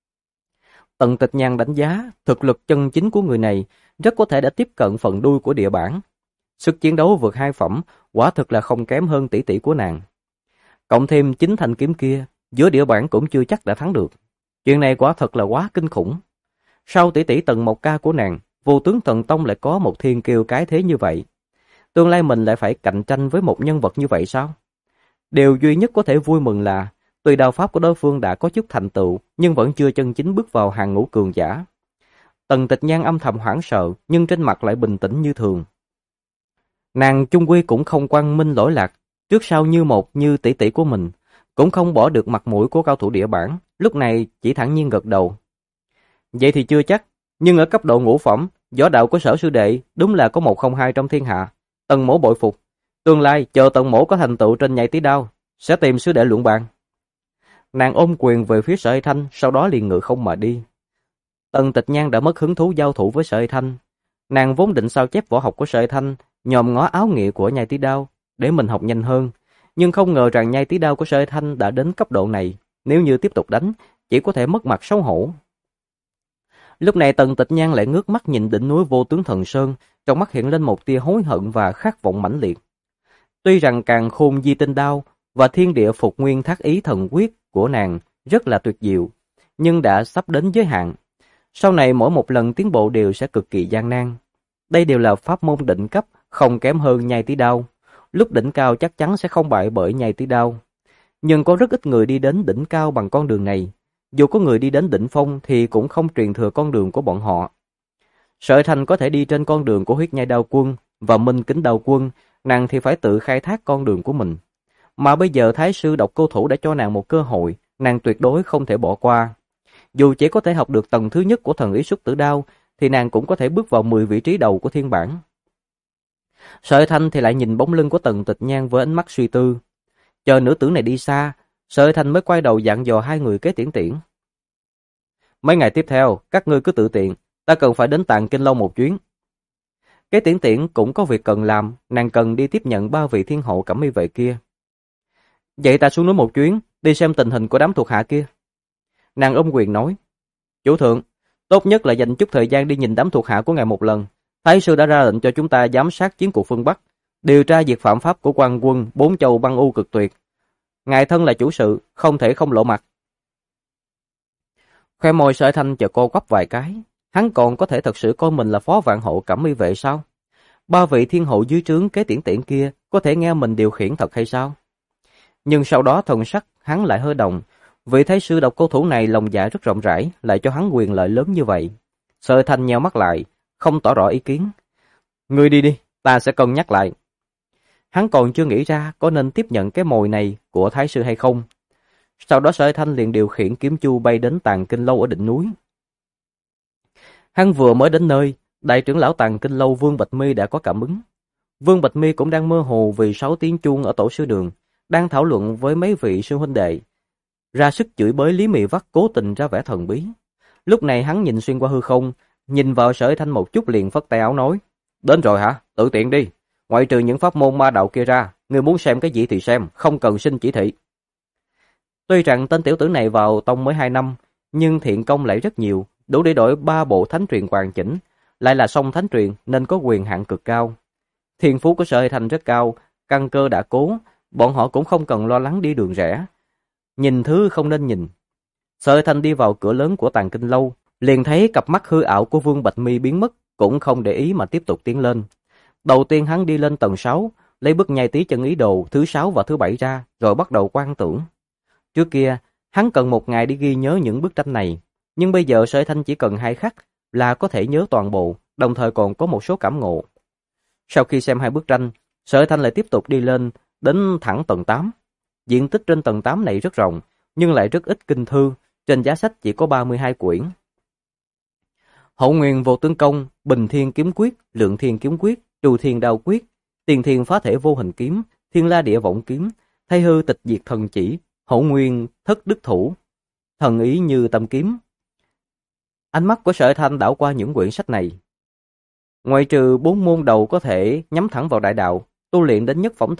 Tần Tịch Nhan đánh giá thực lực chân chính của người này rất có thể đã tiếp cận phần đuôi của địa bản. Sức chiến đấu vượt 2 phẩm, quả thực là không kém hơn tỷ tỷ của nàng. Cộng thêm 9 thanh kiếm kia, giữa địa bản cũng chưa chắc đã thắng được. Chuyện này quả thật là quá kinh khủng. Sau tỷ tỷ Tần Mộc Ca của nàng, Vô Tướng Thần Tông lại có một thiên kiêu cái thế như vậy. Tương lai mình lại phải cạnh tranh với một nhân vật như vậy sao? Điều duy nhất có thể vui mừng là tuy đạo pháp của đối phương đã có chút thành tựu, nhưng vẫn chưa chân chính bước vào hàng ngũ cường giả. Tần Tịch Nhan âm thầm hoảng sợ, nhưng trên mặt lại bình tĩnh như thường. Nàng chung quy cũng không quang minh lỗi lạc, trước sau như một như tỷ tỷ của mình, cũng không bỏ được mặt mũi của cao thủ địa bản, lúc này chỉ thản nhiên gật đầu. Vậy thì chưa chắc, nhưng ở cấp độ ngũ phẩm, võ đạo của Sở sư đệ đúng là có một không hai trong thiên hạ. Tần mỗ bội phục, tương lai chờ Tần mỗ có thành tựu trên nhai tí đao, sẽ tìm sư đệ luận bàn. Nàng ôm quyền về phía Sở Hay Thanh, sau đó liền ngự không mà đi. Tần Tịch Nhan đã mất hứng thú giao thủ với Sở Hay Thanh. Nàng vốn định sao chép võ học của Sở Hay Thanh, nhòm ngó áo nghĩa của nhai tí đao để mình học nhanh hơn, nhưng không ngờ rằng nhai tí đao của Sở Hay Thanh đã đến cấp độ này, nếu như tiếp tục đánh, chỉ có thể mất mặt xấu hổ. Lúc này Tần Tịch Nhan lại ngước mắt nhìn đỉnh núi Vô Tướng Thần Sơn, trong mắt hiện lên một tia hối hận và khát vọng mãnh liệt. Tuy rằng Càn Khôn Di Tinh Đao và Thiên Địa Phục Nguyên Thác Ý Thần Quyết của nàng rất là tuyệt diệu, nhưng đã sắp đến giới hạn. Sau này mỗi một lần tiến bộ đều sẽ cực kỳ gian nan. Đây đều là pháp môn đỉnh cấp, không kém hơn nhai tí đao. Lúc đỉnh cao chắc chắn sẽ không bại bởi nhai tí đao. Nhưng có rất ít người đi đến đỉnh cao bằng con đường này. Dù có người đi đến đỉnh phong thì cũng không truyền thừa con đường của bọn họ. Sở Thành có thể đi trên con đường của Huyết Nhai Đao Quân và Minh Kính Đao Quân, nàng thì phải tự khai thác con đường của mình. Mà bây giờ Thái sư Độc Cô Thủ đã cho nàng một cơ hội, nàng tuyệt đối không thể bỏ qua. Dù chỉ có thể học được tầng thứ nhất của thần ý xuất tử đao, thì nàng cũng có thể bước vào 10 vị trí đầu của thiên bản. Sở Thanh thì lại nhìn bóng lưng của Tần Tịch Nhan với ánh mắt suy tư. Chờ nữ tử này đi xa, Sở Thanh mới quay đầu dặn dò hai người Kế Tiễn Tiễn. Mấy ngày tiếp theo, các ngươi cứ tự tiện, ta cần phải đến Tạng Kinh Lâu một chuyến. Kế Tiễn Tiễn cũng có việc cần làm, nàng cần đi tiếp nhận 3 vị thiên hộ cẩm y vệ kia. Vậy ta xuống núi một chuyến, đi xem tình hình của đám thuộc hạ kia. Nàng ôm quyền nói, chủ thượng, tốt nhất là dành chút thời gian đi nhìn đám thuộc hạ của ngài một lần. Thái sư đã ra lệnh cho chúng ta giám sát chiến cuộc phương Bắc, điều tra việc phạm pháp của quan quân 4 châu băng u cực tuyệt. Ngài thân là chủ sự, không thể không lộ mặt. Khoe môi Sở Thanh chợt co quắp vài cái, hắn còn có thể thật sự coi mình là phó vạn hộ cẩm y vệ sao? 3 vị thiên hộ dưới trướng Kế Tiễn Tiễn kia có thể nghe mình điều khiển thật hay sao? Nhưng sau đó thần sắc hắn lại hơi động, vị thái sư Độc Cô Thủ này lòng dạ rất rộng rãi, lại cho hắn quyền lợi lớn như vậy. Sở Thanh nheo mắt lại, không tỏ rõ ý kiến. Ngươi đi đi, ta sẽ cân nhắc lại. Hắn còn chưa nghĩ ra có nên tiếp nhận cái mồi này của thái sư hay không. Sau đó Sở Thanh liền điều khiển kiếm chu bay đến Tàng Kinh Lâu ở đỉnh núi. Hắn vừa mới đến nơi, đại trưởng lão Tàng Kinh Lâu Vương Bạch Mi đã có cảm ứng. Vương Bạch Mi cũng đang mơ hồ vì 6 tiếng chuông ở tổ sư đường, đang thảo luận với mấy vị sư huynh đệ, ra sức chửi bới Lý Mị Vắt cố tình ra vẻ thần bí. Lúc này hắn nhìn xuyên qua hư không, nhìn vào Sở Thanh một chút liền phất tay áo nói, đến rồi hả, tự tiện đi, ngoại trừ những pháp môn ma đạo kia ra, ngươi muốn xem cái gì thì xem, không cần xin chỉ thị. Tuy rằng tên tiểu tử này vào tông mới 2 năm, nhưng thiện công lại rất nhiều, đủ để đổi 3 bộ thánh truyền hoàn chỉnh, lại là song thánh truyền nên có quyền hạn cực cao. Thiên phú của Sở Thanh rất cao, căn cơ đã cố, bọn họ cũng không cần lo lắng đi đường rẽ. Nhìn thứ không nên nhìn. Sở Thanh đi vào cửa lớn của Tàng Kinh Lâu, liền thấy cặp mắt hư ảo của Vương Bạch Mi biến mất, cũng không để ý mà tiếp tục tiến lên. Đầu tiên hắn đi lên tầng 6, lấy bức nhai tí chân ý đồ thứ 6 và thứ 7 ra, rồi bắt đầu quan tưởng. Trước kia, hắn cần 1 ngày đi ghi nhớ những bức tranh này, nhưng bây giờ Sở Thanh chỉ cần 2 khắc là có thể nhớ toàn bộ, đồng thời còn có một số cảm ngộ. Sau khi xem 2 bức tranh, Sở Thanh lại tiếp tục đi lên, đến thẳng tầng 8. Diện tích trên tầng 8 này rất rộng, nhưng lại rất ít kinh thư, trên giá sách chỉ có 32 quyển. Hậu Nguyên Vô Tướng Công, Bình Thiên Kiếm Quyết, Lượng Thiên Kiếm Quyết, Trù Thiên Đao Quyết, Tiền Thiên Phá Thể Vô Hình Kiếm, Thiên La Địa Võng Kiếm, Thay Hư Tịch Diệt Thần Chỉ, Hậu Nguyên Thất Đức Thủ, Thần Ý Như Tâm Kiếm. Ánh mắt của Sở Thanh đảo qua những quyển sách này. Ngoại trừ 4 môn đầu có thể nhắm thẳng vào đại đạo, tu luyện đến nhất phẩm thượng,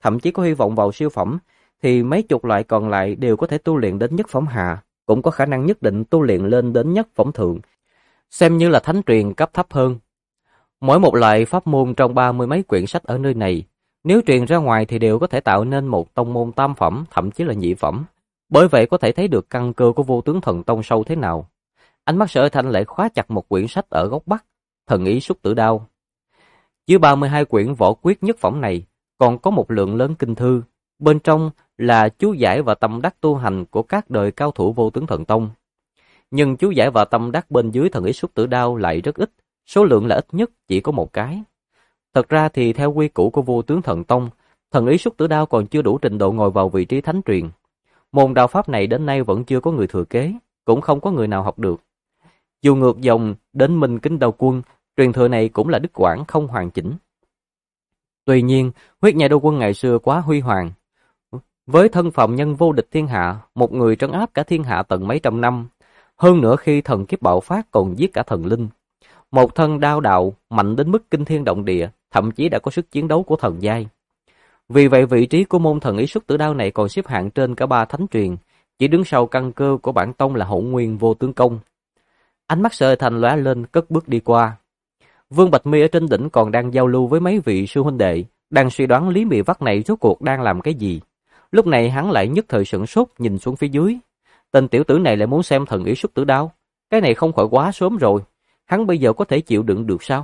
thậm chí có hy vọng vào siêu phẩm, thì mấy chục loại còn lại đều có thể tu luyện đến nhất phẩm hạ, cũng có khả năng nhất định tu luyện lên đến nhất phẩm thượng, xem như là thánh truyền cấp thấp hơn. Mỗi một loại pháp môn trong 30 mấy quyển sách ở nơi này, nếu truyền ra ngoài thì đều có thể tạo nên một tông môn tam phẩm, thậm chí là nhị phẩm. Bởi vậy có thể thấy được căn cơ của Vô Tướng Thần Tông sâu thế nào. Ánh mắt Sở Thanh lại khóa chặt một quyển sách ở góc bắc, Thần Ý Xúc Tử Đao. Dưới 32 quyển võ quyết nhất phẩm này, còn có một lượng lớn kinh thư, bên trong là chú giải và tâm đắc tu hành của các đời cao thủ Vô Tướng Thần Tông. Nhưng chú giải và tâm đắc bên dưới Thần Ý Xúc Tử Đao lại rất ít, số lượng là ít nhất chỉ có một cái. Thật ra thì theo quy củ của Vô Tướng Thần Tông, Thần Ý Xúc Tử Đao còn chưa đủ trình độ ngồi vào vị trí thánh truyền. Môn đạo pháp này đến nay vẫn chưa có người thừa kế, cũng không có người nào học được. Dù ngược dòng đến Minh Kính Đao Quân, truyền thừa này cũng là đứt quãng không hoàn chỉnh. Tuy nhiên, Huyết Nhai Đao Quân ngày xưa quá huy hoàng. Với thân phận nhân vô địch thiên hạ, một người trấn áp cả thiên hạ tận mấy trăm năm, hơn nữa khi thần kiếp bạo phát còn giết cả thần linh. Một thân đao đạo mạnh đến mức kinh thiên động địa, thậm chí đã có sức chiến đấu của thần giai. Vì vậy vị trí của môn Thần Ý Xúc Tử Đao này còn xếp hạng trên cả 3 thánh truyền, chỉ đứng sau căn cơ của bản tông là Hỗn Nguyên Vô Tướng Công. Ánh mắt Sở Thanh lóe lên cất bước đi qua. Vương Bạch Mi ở trên đỉnh còn đang giao lưu với mấy vị sư huynh đệ, đang suy đoán Lý Mị Vắt này rốt cuộc đang làm cái gì. Lúc này hắn lại nhất thời sửng sốt nhìn xuống phía dưới. Tên tiểu tử này lại muốn xem Thần Ý Xúc Tử Đao, cái này không khỏi quá sớm rồi. Hắn bây giờ có thể chịu đựng được sao?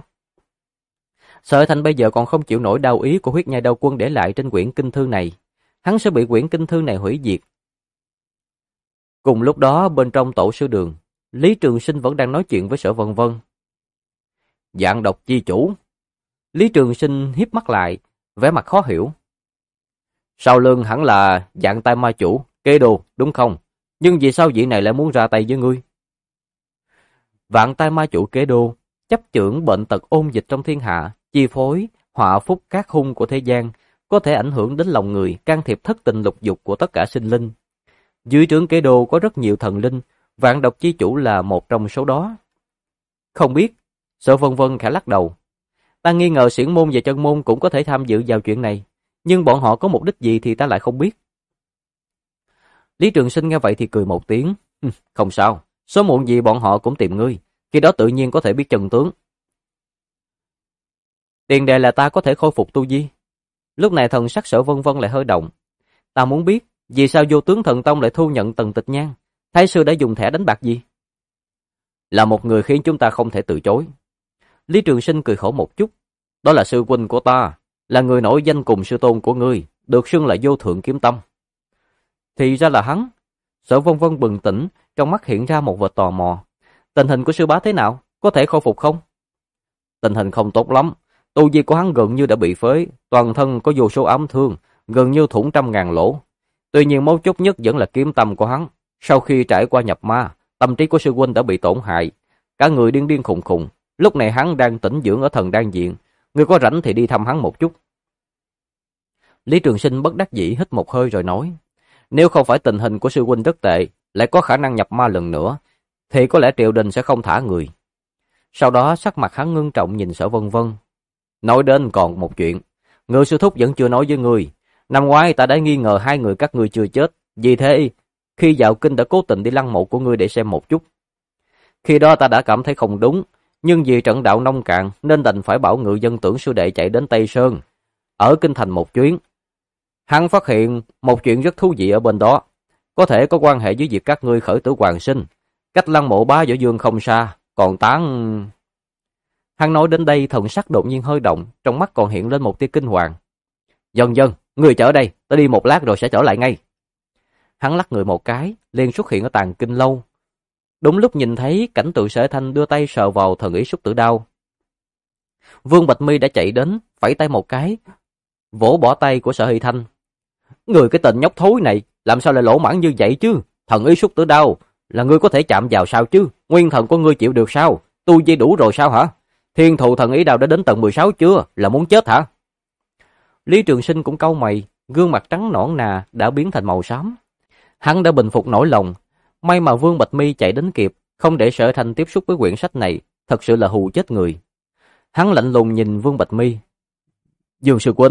Sở Thanh bây giờ còn không chịu nổi đao ý của Huyết Nhai Đao Quân để lại trên quyển kinh thư này. Hắn sẽ bị quyển kinh thư này hủy diệt. Cùng lúc đó bên trong tổ sư đường, Lý Trường Sinh vẫn đang nói chuyện với Sở Vân Vân. Dạng độc chi chủ. Lý Trường Sinh híp mắt lại, vẻ mặt khó hiểu. Sau lưng hẳn là Dạng Tai Ma chủ, Kê Đồ, đúng không? Nhưng vì sao vị này lại muốn ra tay với ngươi? Vạn Tai Ma chủ Kế Đô, chấp chưởng bệnh tật ôn dịch trong thiên hạ, chi phối, họa phúc các hung của thế gian, có thể ảnh hưởng đến lòng người, can thiệp thất tình lục dục của tất cả sinh linh. Dưới trướng Kế Đô có rất nhiều thần linh, Vạn độc chi chủ là một trong số đó. Không biết, Sở Vân Vân khẽ lắc đầu. Ta nghi ngờ xiển môn và chân môn cũng có thể tham dự vào chuyện này, nhưng bọn họ có mục đích gì thì ta lại không biết. Lý Trường Sinh nghe vậy thì cười một tiếng. Không sao, sớm muộn gì bọn họ cũng tìm ngươi, khi đó tự nhiên có thể biết chân tướng. Tiền đề là ta có thể khôi phục tu vi. Lúc này thần sắc Sở Vân Vân lại hơi động. Ta muốn biết, vì sao Vô Tướng Thần Tông lại thu nhận Tần Tịch Nhan? Thái sư đã dùng thẻ đánh bạc gì? Là một người khiến chúng ta không thể từ chối. Lý Trường Sinh cười khổ một chút. Đó là sư huynh của ta, là người nổi danh cùng sư tôn của ngươi, được xưng là Vô Thượng Kiếm Tâm. Thì ra là hắn. Sở Vân Vân bừng tỉnh, trong mắt hiện ra một vệt tò mò. Tình hình của sư bá thế nào? Có thể khôi phục không? Tình hình không tốt lắm. Tu vi của hắn gần như đã bị phế, toàn thân có vô số ám thương, gần như thủng trăm ngàn lỗ. Tuy nhiên mấu chốt nhất vẫn là kiếm tâm của hắn. Sau khi trải qua nhập ma, tâm trí của sư huynh đã bị tổn hại, cả người điên điên khùng khùng. Lúc này hắn đang tĩnh dưỡng ở Thần Đan Viện, ngươi có rảnh thì đi thăm hắn một chút. Lý Trường Sinh bất đắc dĩ hít một hơi rồi nói, nếu không phải tình hình của sư huynh rất tệ, lại có khả năng nhập ma lần nữa, thì có lẽ triều đình sẽ không thả người. Sau đó sắc mặt hắn ngưng trọng nhìn Sở Vân Vân. Nói đến còn một chuyện, Ngự sư thúc vẫn chưa nói với ngươi. Năm ngoái ta đã nghi ngờ hai người các ngươi chưa chết, vì thế khi vào kinh đã cố tình đi lăng mộ của ngươi để xem một chút. Khi đó ta đã cảm thấy không đúng, nhưng vì trận đạo nông cạn nên đành phải bảo Ngự Dân Tưởng sư đệ chạy đến Tây Sơn, ở kinh thành một chuyến. Hắn phát hiện một chuyện rất thú vị ở bên đó, có thể có quan hệ với việc các ngươi khởi tử hoàn sinh. Cách lăng mộ Bá Võ Dương không xa, còn tán... Hắn nói đến đây thần sắc đột nhiên hơi động, trong mắt còn hiện lên một tia kinh hoàng. Dần dần, người chờ đây, ta đi một lát rồi sẽ trở lại ngay. Hắn lắc người một cái, liền xuất hiện ở Tàng Kinh Lâu. Đúng lúc nhìn thấy cảnh tượng Sở Thanh đưa tay sờ vào Thần Ý Xúc Tử Đao. Vương Bạch Mi đã chạy đến, phẩy tay một cái, vỗ bỏ tay của Sở Hy Thanh. Người cái tên nhóc thối này, làm sao lại lỗ mãng như vậy chứ? Thần Ý Xúc Tử Đao là ngươi có thể chạm vào sao chứ? Nguyên thần của ngươi chịu được sao? Tu vi đủ rồi sao hả? Thiên thụ thần ý đao đã đến tầng 16 chưa? Là muốn chết hả? Lý Trường Sinh cũng cau mày, gương mặt trắng nõn nà đã biến thành màu xám. Hắn đã bình phục nỗi lòng. May mà Vương Bạch Mi chạy đến kịp, không để Sở Thanh tiếp xúc với quyển sách này, thật sự là hù chết người. Hắn lạnh lùng nhìn Vương Bạch Mi. Dương sư huynh,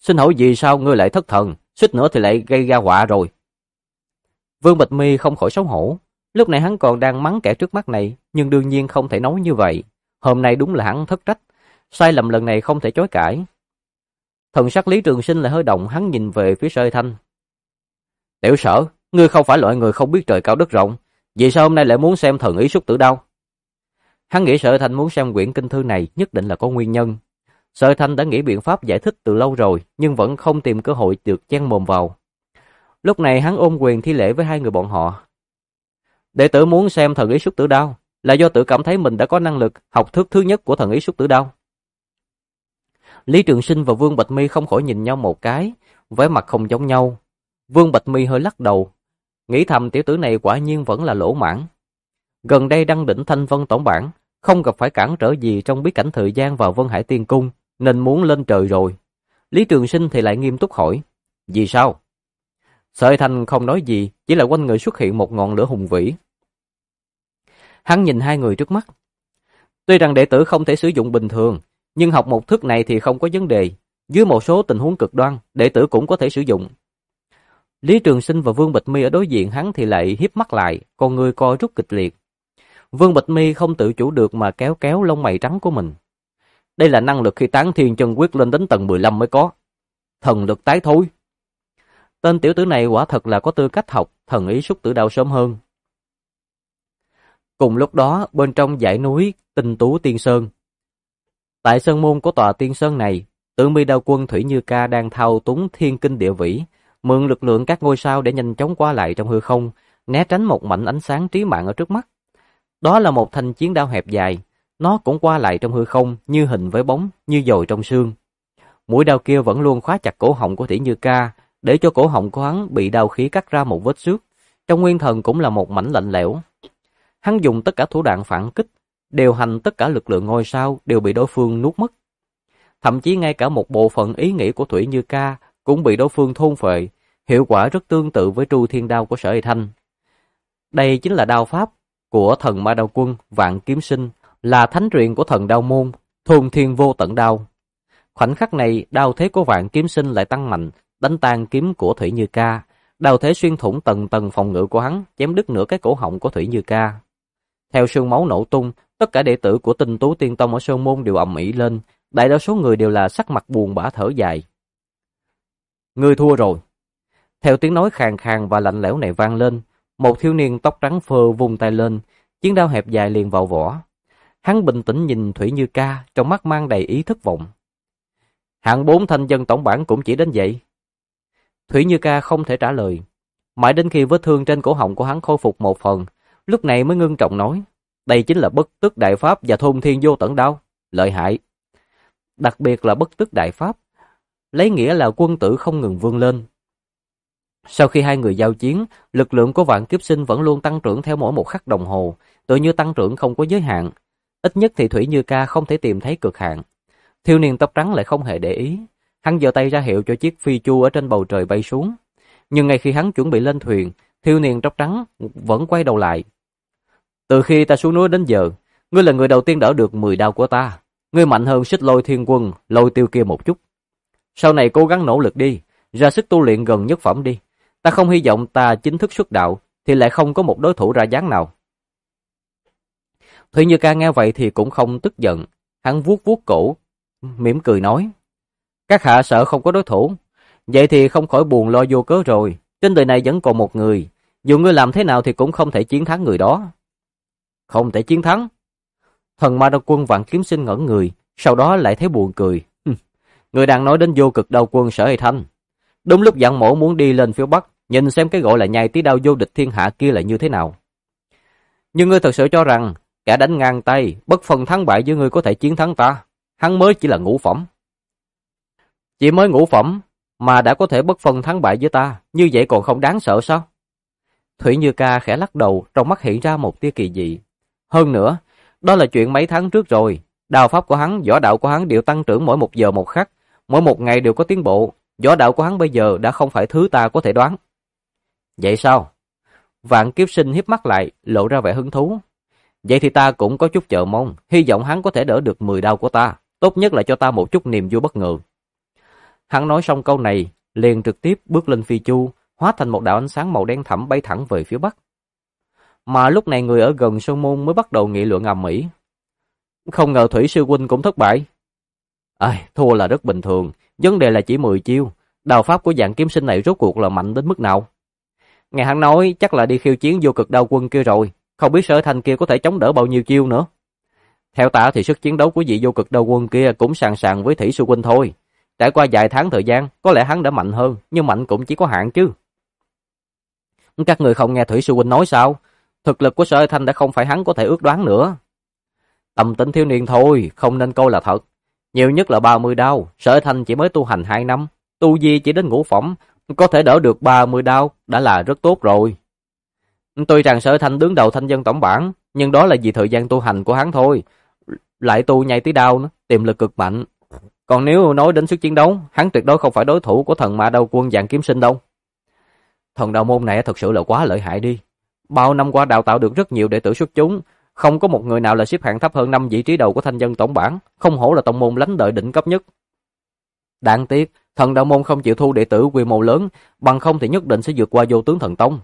Xin hỏi vì sao ngươi lại thất thần, suýt nữa thì lại gây ra họa rồi. Vương Bạch Mi không khỏi xấu hổ. Lúc này hắn còn đang mắng kẻ trước mắt này, nhưng đương nhiên không thể nói như vậy. Hôm nay đúng là hắn thất trách, sai lầm lần này không thể chối cãi. Thần sắc Lý Trường Sinh lại hơi động, hắn nhìn về phía Sở Thanh. Tiểu Sở, ngươi không phải loại người không biết trời cao đất rộng, vì sao hôm nay lại muốn xem thần ý xúc tử đao? Hắn nghĩ Sở Thanh muốn xem quyển kinh thư này nhất định là có nguyên nhân. Sở Thanh đã nghĩ biện pháp giải thích từ lâu rồi, nhưng vẫn không tìm cơ hội được chen mồm vào. Lúc này hắn ôm quyền thi lễ với hai người bọn họ. Đệ tử muốn xem thần ý xúc tử đao, là do tự cảm thấy mình đã có năng lực học thức thứ nhất của thần ý xúc tử đao. Lý Trường Sinh và Vương Bạch Mi không khỏi nhìn nhau một cái, vẻ mặt không giống nhau. Vương Bạch Mi hơi lắc đầu, nghĩ thầm tiểu tử này quả nhiên vẫn là lỗ mãng. Gần đây đăng đỉnh Thanh Vân tổng bản, không gặp phải cản trở gì trong bí cảnh thời gian vào Vân Hải Tiên Cung, nên muốn lên trời rồi. Lý Trường Sinh thì lại nghiêm túc hỏi, vì sao? Sở Thanh không nói gì, chỉ là quanh người xuất hiện một ngọn lửa hùng vĩ. Hắn nhìn hai người trước mắt. Tuy rằng đệ tử không thể sử dụng bình thường, nhưng học một thức này thì không có vấn đề. Dưới một số tình huống cực đoan, đệ tử cũng có thể sử dụng. Lý Trường Sinh và Vương Bạch Mi ở đối diện hắn thì lại híp mắt lại, con người co rút kịch liệt. Vương Bạch Mi không tự chủ được mà kéo kéo lông mày trắng của mình. Đây là năng lực khi tán thiên chân quyết lên đến tầng 15 mới có. Thần lực tái thối. Tên tiểu tử này quả thật là có tư cách học thần ý xúc tử đao sớm hơn. Cùng lúc đó, bên trong dãy núi Tinh Tú Tiên Sơn. Tại sơn môn của tòa tiên sơn này, Tử Mi Đao Quân Thủy Như Ca đang thao túng thiên kinh địa vĩ, mượn lực lượng các ngôi sao để nhanh chóng qua lại trong hư không, né tránh một mảnh ánh sáng trí mạng ở trước mắt. Đó là một thanh chiến đao hẹp dài, nó cũng qua lại trong hư không như hình với bóng, như dồi trong xương. Mũi đao kia vẫn luôn khóa chặt cổ họng của Thủy Như Ca, để cho cổ họng của hắn bị đao khí cắt ra một vết xước. Trong nguyên thần cũng là một mảnh lạnh lẽo. Hắn dùng tất cả thủ đoạn phản kích, điều hành tất cả lực lượng ngôi sao đều bị đối phương nuốt mất. Thậm chí ngay cả một bộ phận ý nghĩ của Thủy Như Ca cũng bị đối phương thôn phệ, hiệu quả rất tương tự với Tru Thiên Đao của Sở Hy Thanh. Đây chính là đao pháp của thần Ma Đao Quân Vạn Kiếm Sinh, là thánh truyền của thần đao môn Thôn Thiên Vô Tận Đao. Khoảnh khắc này, đao thế của Vạn Kiếm Sinh lại tăng mạnh, đánh tan kiếm của Thủy Như Ca. Đao thế xuyên thủng tầng tầng phòng ngự của hắn, chém đứt nửa cái cổ họng của Thủy Như Ca. Theo sương máu nổ tung, tất cả đệ tử của Tinh Tú Tiên Tông ở sơn môn đều ầm ĩ lên, đại đa số người đều là sắc mặt buồn bã thở dài. Ngươi thua rồi. Theo tiếng nói khàn khàn và lạnh lẽo này vang lên, một thiếu niên tóc trắng phơ vung tay lên, chiến đao hẹp dài liền vào vỏ. Hắn bình tĩnh nhìn Thủy Như Ca, trong mắt mang đầy ý thất vọng. Hạng 4 thanh dân tổng bản cũng chỉ đến vậy. Thủy Như Ca không thể trả lời. Mãi đến khi vết thương trên cổ họng của hắn khôi phục một phần, lúc này mới ngưng trọng nói, đây chính là bất tức đại pháp và thôn thiên vô tận đao, lợi hại. Đặc biệt là bất tức đại pháp, lấy nghĩa là quân tử không ngừng vươn lên. Sau khi hai người giao chiến, lực lượng của Vạn Kiếp Sinh vẫn luôn tăng trưởng theo mỗi một khắc đồng hồ, tự như tăng trưởng không có giới hạn. Ít nhất thì Thủy Như Ca không thể tìm thấy cực hạn. Thiếu niên tóc trắng lại không hề để ý, hắn giơ tay ra hiệu cho chiếc phi chu ở trên bầu trời bay xuống. Nhưng ngay khi hắn chuẩn bị lên thuyền, thiếu niên tóc trắng vẫn quay đầu lại. Từ khi ta xuống núi đến giờ, ngươi là người đầu tiên đỡ được 10 đao của ta. Ngươi mạnh hơn Xích Lôi Thiên Quân, Lôi Tiêu kia một chút. Sau này cố gắng nỗ lực đi, ra sức tu luyện gần nhất phẩm đi. Ta không hy vọng ta chính thức xuất đạo, thì lại không có một đối thủ ra dáng nào. Thủy Như Ca nghe vậy thì cũng không tức giận, hắn vuốt vuốt cổ, mỉm cười nói. Các hạ sợ không có đối thủ, vậy thì không khỏi buồn lo vô cớ rồi. Trên đời này vẫn còn một người, dù ngươi làm thế nào thì cũng không thể chiến thắng người đó. Không thể chiến thắng? Thần Ma Đao Quân Vạn Kiếm Sinh ngẩn người, sau đó lại thấy buồn cười. Người đang nói đến Vô Cực Đao Quân Sở Hy Thanh. Đúng lúc Dặn Mổ muốn đi lên phía Bắc, nhìn xem cái gọi là nhai tí đao vô địch thiên hạ kia là như thế nào. Nhưng ngươi thật sự cho rằng, kẻ đánh ngang tay, bất phân thắng bại với ngươi có thể chiến thắng ta, hắn mới chỉ là ngũ phẩm. Chỉ mới ngũ phẩm, mà đã có thể bất phân thắng bại với ta, như vậy còn không đáng sợ sao? Thủy Như Ca khẽ lắc đầu, trong mắt hiện ra một tia kỳ dị. Hơn nữa, đó là chuyện mấy tháng trước rồi, đao pháp của hắn, võ đạo của hắn đều tăng trưởng mỗi 1 giờ 1 khắc, mỗi 1 ngày đều có tiến bộ, võ đạo của hắn bây giờ đã không phải thứ ta có thể đoán. Vậy sao? Vạn Kiếp Sinh híp mắt lại, lộ ra vẻ hứng thú. Vậy thì ta cũng có chút chờ mong, hy vọng hắn có thể đỡ được 10 đao của ta, tốt nhất là cho ta một chút niềm vui bất ngờ. Hắn nói xong câu này, liền trực tiếp bước lên phi chu, hóa thành một đạo ánh sáng màu đen thẫm bay thẳng về phía bắc. Mà lúc này người ở gần sơn môn mới bắt đầu nghị luận ầm ĩ. Không ngờ Thủy sư huynh cũng thất bại. Thua là rất bình thường, vấn đề là chỉ 10 chiêu. Đao pháp của dạng kiếm sinh này rốt cuộc là mạnh đến mức nào? Nghe hắn nói chắc là đi khiêu chiến vô cực đao quân kia rồi, không biết Sở Thanh kia có thể chống đỡ bao nhiêu chiêu nữa. Theo ta thì sức chiến đấu của vị vô cực đao quân kia cũng sàn sàn với Thủy sư huynh thôi. Trải qua vài tháng thời gian, có lẽ hắn đã mạnh hơn, nhưng mạnh cũng chỉ có hạn chứ. Các người không nghe Thủy sư huynh nói sao? Thực lực của Sở Thanh đã không phải hắn có thể ước đoán nữa. Tầm tính thiếu niên thôi, không nên coi là thật. Nhiều nhất là 30 đao, Sở Thanh chỉ mới tu hành 2 năm, tu vi chỉ đến ngũ phẩm, có thể đỡ được 30 đao đã là rất tốt rồi. Tuy rằng Sở Thanh đứng đầu thanh dân tổng bảng, nhưng đó là vì thời gian tu hành của hắn thôi. Lại tu nhai tí đao nữa, tiềm lực cực mạnh. Còn nếu nói đến sức chiến đấu, hắn tuyệt đối không phải đối thủ của thần ma đao quân dạng kiếm sinh đâu. Thần đạo môn này thật sự là quá lợi hại đi. Bao năm qua đào tạo được rất nhiều đệ tử xuất chúng, không có một người nào là xếp hạng thấp hơn 5 vị trí đầu của thanh dân tổng bảng, không hổ là tông môn lánh đời đỉnh cấp nhất. Đáng tiếc, thần đạo môn không chịu thu đệ tử quy mô lớn, bằng không thì nhất định sẽ vượt qua Vô Tướng Thần Tông.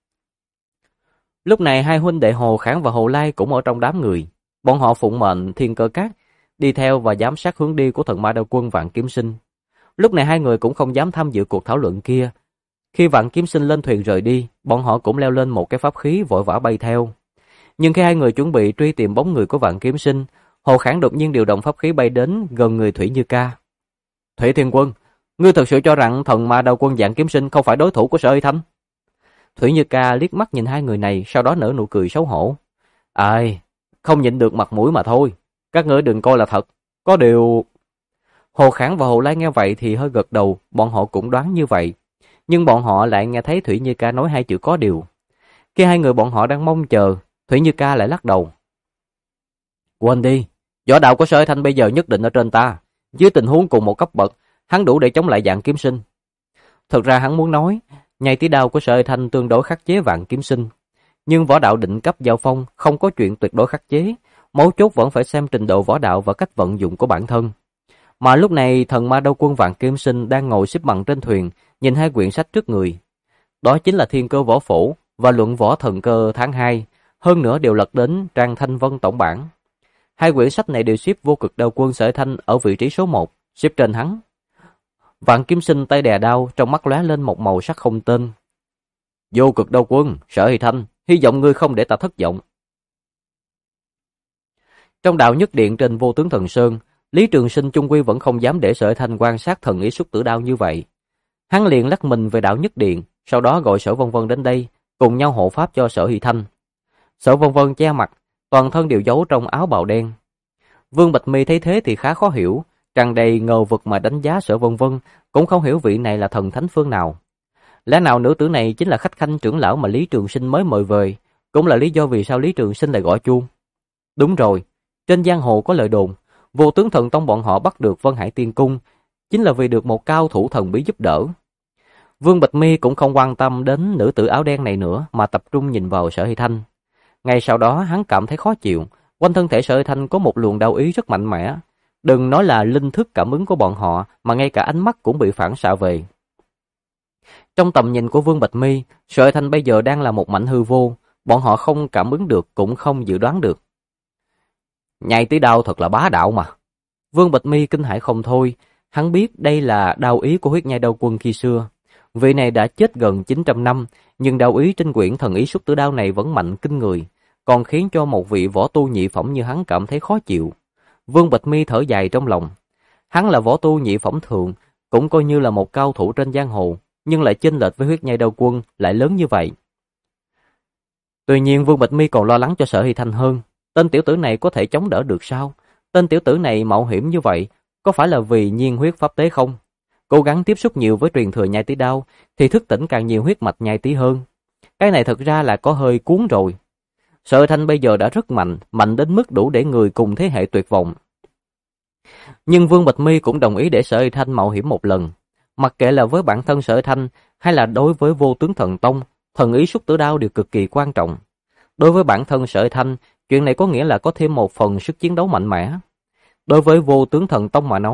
Lúc này hai huynh đệ Hồ Khảng và Hồ Lai cũng ở trong đám người. Bọn họ phụng mệnh Thiên Cơ Các, đi theo và giám sát hướng đi của thần ma đao quân Vạn Kiếm Sinh. Lúc này hai người cũng không dám tham dự cuộc thảo luận kia. Khi Vạn Kiếm Sinh lên thuyền rời đi, bọn họ cũng leo lên một cái pháp khí vội vã bay theo. Nhưng khi hai người chuẩn bị truy tìm bóng người của Vạn Kiếm Sinh, Hồ Khảng đột nhiên điều động pháp khí bay đến gần người Thủy Như Ca. Thủy Thiên Quân, ngươi thật sự cho rằng thần ma đao quân Vạn Kiếm Sinh không phải đối thủ của Sở Uy Thanh? Thủy Như Ca liếc mắt nhìn hai người này, sau đó nở nụ cười xấu hổ. Không nhịn được mặt mũi mà thôi. Các ngươi đừng coi là thật. Có điều... Hồ Khảng và Hồ Lai nghe vậy thì hơi gật đầu, bọn họ cũng đoán như vậy. Nhưng bọn họ lại nghe thấy Thủy Như Ca nói hai chữ có điều. Khi hai người bọn họ đang mong chờ, Thủy Như Ca lại lắc đầu. Quên đi, võ đạo của Sở Thanh bây giờ nhất định ở trên ta. Dưới tình huống cùng một cấp bậc, hắn đủ để chống lại Vạn Kiếm Sinh. Thực ra hắn muốn nói, nhai tí đao của Sở Thanh tương đối khắc chế Vạn Kiếm Sinh. Nhưng võ đạo định cấp giao phong không có chuyện tuyệt đối khắc chế, mấu chốt vẫn phải xem trình độ võ đạo và cách vận dụng của bản thân. Mà lúc này thần ma đao quân Vạn Kiếm Sinh đang ngồi xếp bằng trên thuyền, nhìn hai quyển sách trước người. Đó chính là Thiên Cơ Võ Phổ và Luận Võ Thần Cơ tháng 2, hơn nữa đều lật đến trang Thanh Vân tổng bản. Hai quyển sách này đều xếp vô cực đao quân Sở Thanh ở vị trí số 1, xếp trên hắn. Vạn Kiếm Sinh tay đè đao, trong mắt lóe lên một màu sắc không tên. Vô cực đao quân, Sở Thanh, hy vọng ngươi không để ta thất vọng. Trong đạo nhất điện trên Vô Tướng Thần Sơn, Lý Trường Sinh chung quy vẫn không dám để Sở Thanh quan sát thần ý xuất tử đao như vậy. Hắn liền lắc mình về đạo nhất điện, sau đó gọi Sở Vân Vân đến đây, cùng nhau hộ pháp cho Sở Hy Thanh. Sở Vân Vân che mặt, toàn thân đều giấu trong áo bào đen. Vương Bạch Mi thấy thế thì khá khó hiểu, tràn đầy ngờ vực mà đánh giá Sở Vân Vân, cũng không hiểu vị này là thần thánh phương nào. Lẽ nào nữ tử này chính là khách khanh trưởng lão mà Lý Trường Sinh mới mời về, cũng là lý do vì sao Lý Trường Sinh lại gõ chuông. Đúng rồi, trên giang hồ có lời đồn, Vô Tướng Thần Tông bọn họ bắt được Vân Hải Tiên Cung, chính là vì được một cao thủ thần bí giúp đỡ. Vương Bạch Mi cũng không quan tâm đến nữ tử áo đen này nữa, mà tập trung nhìn vào Sở Hy Thanh. Ngay sau đó hắn cảm thấy khó chịu, quanh thân thể Sở Hy Thanh có một luồng đau ý rất mạnh mẽ. Đừng nói là linh thức cảm ứng của bọn họ, mà ngay cả ánh mắt cũng bị phản xạ về. Trong tầm nhìn của Vương Bạch Mi, Sở Hy Thanh bây giờ đang là một mảnh hư vô, bọn họ không cảm ứng được cũng không dự đoán được. Nhai tí đao thật là bá đạo mà. Vương Bạch Mi kinh hãi không thôi, hắn biết đây là đao ý của huyết nhai đao quân khi xưa. Vị này đã chết gần 900 năm, nhưng đao ý trên quyển thần ý xuất tử đao này vẫn mạnh kinh người, còn khiến cho một vị võ tu nhị phẩm như hắn cảm thấy khó chịu. Vương Bạch Mi thở dài trong lòng. Hắn là võ tu nhị phẩm thượng, cũng coi như là một cao thủ trên giang hồ, nhưng lại chênh lệch với huyết nhai đao quân lại lớn như vậy. Tuy nhiên Vương Bạch Mi còn lo lắng cho Sở Hy Thanh hơn. Tên tiểu tử này có thể chống đỡ được sao? Tên tiểu tử này mạo hiểm như vậy, có phải là vì nhiên huyết pháp tế không? Cố gắng tiếp xúc nhiều với truyền thừa nhai tí đao, thì thức tỉnh càng nhiều huyết mạch nhai tí hơn. Cái này thật ra là có hơi cuốn rồi. Sở Thanh bây giờ đã rất mạnh, mạnh đến mức đủ để người cùng thế hệ tuyệt vọng. Nhưng Vương Bạch Mi cũng đồng ý để Sở Thanh mạo hiểm một lần. Mặc kệ là với bản thân Sở Thanh hay là đối với Vô Tướng Thần Tông, thần ý xuất tử đao đều cực kỳ quan trọng. Đối với bản thân Sở Thanh, chuyện này có nghĩa là có thêm một phần sức chiến đấu mạnh mẽ. Đối với Vô Tướng Thần Tông mà nói,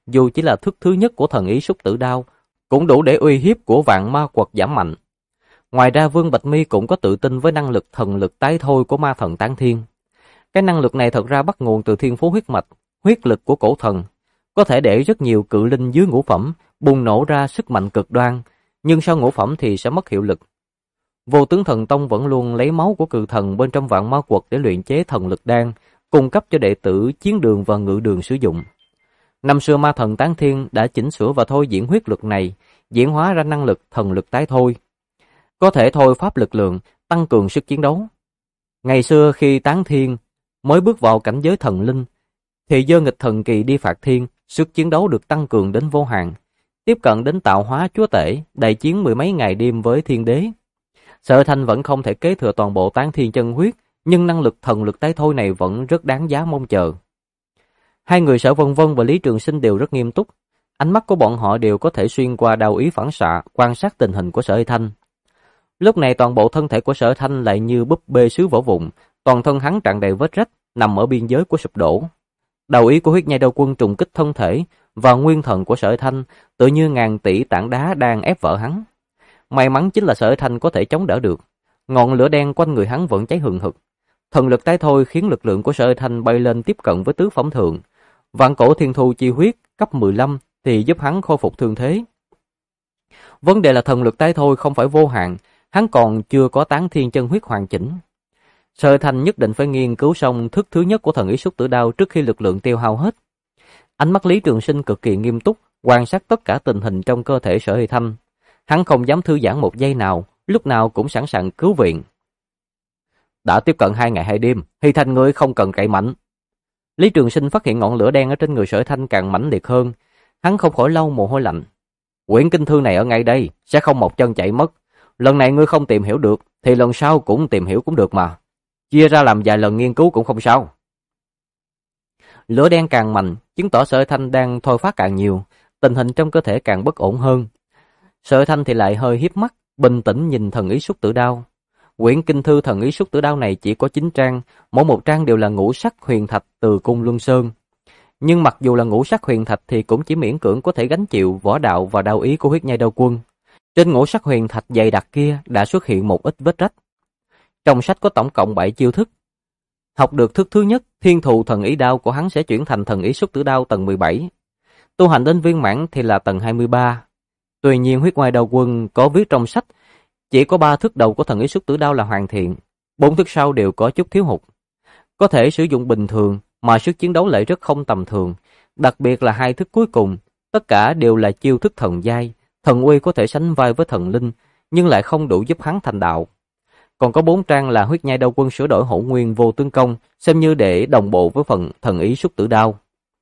dù chỉ là thức thứ nhất của thần ý Súc Tử Đao, cũng đủ để uy hiếp của vạn ma quật giảm mạnh. Ngoài ra Vương Bạch Mi cũng có tự tin với năng lực thần lực tái thôi của ma thần Tán Thiên. Cái năng lực này thật ra bắt nguồn từ thiên phú huyết mạch, huyết lực của cổ thần, có thể để rất nhiều cự linh dưới ngũ phẩm bùng nổ ra sức mạnh cực đoan, nhưng sau ngũ phẩm thì sẽ mất hiệu lực. Vô Tướng Thần Tông vẫn luôn lấy máu của cự thần bên trong vạn ma quật để luyện chế thần lực đan, cung cấp cho đệ tử chiến đường và ngự đường sử dụng. Năm xưa ma thần Tán Thiên đã chỉnh sửa và thôi diễn huyết lực này, diễn hóa ra năng lực thần lực tái thôi, có thể thôi pháp lực lượng, tăng cường sức chiến đấu. Ngày xưa khi Tán Thiên mới bước vào cảnh giới thần linh, thì giơ nghịch thần kỳ đi phạt thiên, sức chiến đấu được tăng cường đến vô hạn, tiếp cận đến tạo hóa chúa tể, đại chiến mười mấy ngày đêm với thiên đế. Sở Thanh vẫn không thể kế thừa toàn bộ Tán Thiên chân huyết, nhưng năng lực thần lực tái thôi này vẫn rất đáng giá mong chờ. Hai người Sở Vân Vân và Lý Trường Sinh đều rất nghiêm túc, ánh mắt của bọn họ đều có thể xuyên qua đao ý phản xạ, quan sát tình hình của Sở Thanh. Lúc này toàn bộ thân thể của Sở Thanh lại như búp bê sứ vỡ vụn, toàn thân hắn tràn đầy vết rách, nằm ở biên giới của sụp đổ. Đầu ý của huyết nhai đao quân trùng kích thân thể và nguyên thần của Sở Thanh, tự như ngàn tỷ tảng đá đang ép vỡ hắn. May mắn chính là Sở Thanh có thể chống đỡ được. Ngọn lửa đen quanh người hắn vẫn cháy hừng hực. Thần lực tái thôi khiến lực lượng của Sở Thanh bay lên tiếp cận với tứ phẩm thượng. Vạn cổ thiên thu chi huyết cấp 15 thì giúp hắn khôi phục thương thế. Vấn đề là thần lực tái thôi không phải vô hạn, hắn còn chưa có Tán Thiên chân huyết hoàn chỉnh. Sở Thanh nhất định phải nghiên cứu xong thức thứ nhất của thần ý Súc Tử Đao trước khi lực lượng tiêu hao hết. Ánh mắt Lý Trường Sinh cực kỳ nghiêm túc, quan sát tất cả tình hình trong cơ thể Sở Thanh. Hắn không dám thư giãn một giây nào, lúc nào cũng sẵn sàng cứu viện. Đã tiếp cận 2 ngày 2 đêm, Hy Thanh ngươi không cần cậy mạnh. Lý Trường Sinh phát hiện ngọn lửa đen ở trên người Sở Thanh càng mãnh liệt hơn, hắn không khỏi lau mồ hôi lạnh. Quyển kinh thư này ở ngay đây, sẽ không một chân chạy mất. Lần này ngươi không tìm hiểu được, thì lần sau cũng tìm hiểu cũng được mà. Chia ra làm vài lần nghiên cứu cũng không sao. Lửa đen càng mạnh, chứng tỏ Sở Thanh đang thôi phát càng nhiều, tình hình trong cơ thể càng bất ổn hơn. Sở Thanh thì lại hơi híp mắt, bình tĩnh nhìn thần ý Súc Tử Đao. Quyển kinh thư thần ý Súc Tử Đao này chỉ có 9 trang, mỗi một trang đều là ngũ sắc huyền thạch từ cung Luân Sơn. Nhưng mặc dù là ngũ sắc huyền thạch thì cũng chỉ miễn cưỡng có thể gánh chịu võ đạo và đao ý của huyết nhai đao quân. Trên ngũ sắc huyền thạch dày đặc kia đã xuất hiện một ít vết rách. Trong sách có tổng cộng 7 chiêu thức. Học được thức thứ nhất, Thiên Thù thần ý đao của hắn sẽ chuyển thành thần ý Súc Tử Đao tầng 17. Tu hành đến viên mãn thì là tầng 23. Tuy nhiên huyết nhai đao quân có viết trong sách, chỉ có 3 thức đầu của thần ý Súc Tử Đao là hoàn thiện, 4 thức sau đều có chút thiếu hụt. Có thể sử dụng bình thường mà sức chiến đấu lại rất không tầm thường, đặc biệt là 2 thức cuối cùng, tất cả đều là chiêu thức thần giai, thần uy có thể sánh vai với thần linh, nhưng lại không đủ giúp hắn thành đạo. Còn có 4 trang là huyết nhai đao quân sửa đổi Hỗn Nguyên Vô Tướng Công, xem như để đồng bộ với phần thần ý Súc Tử Đao.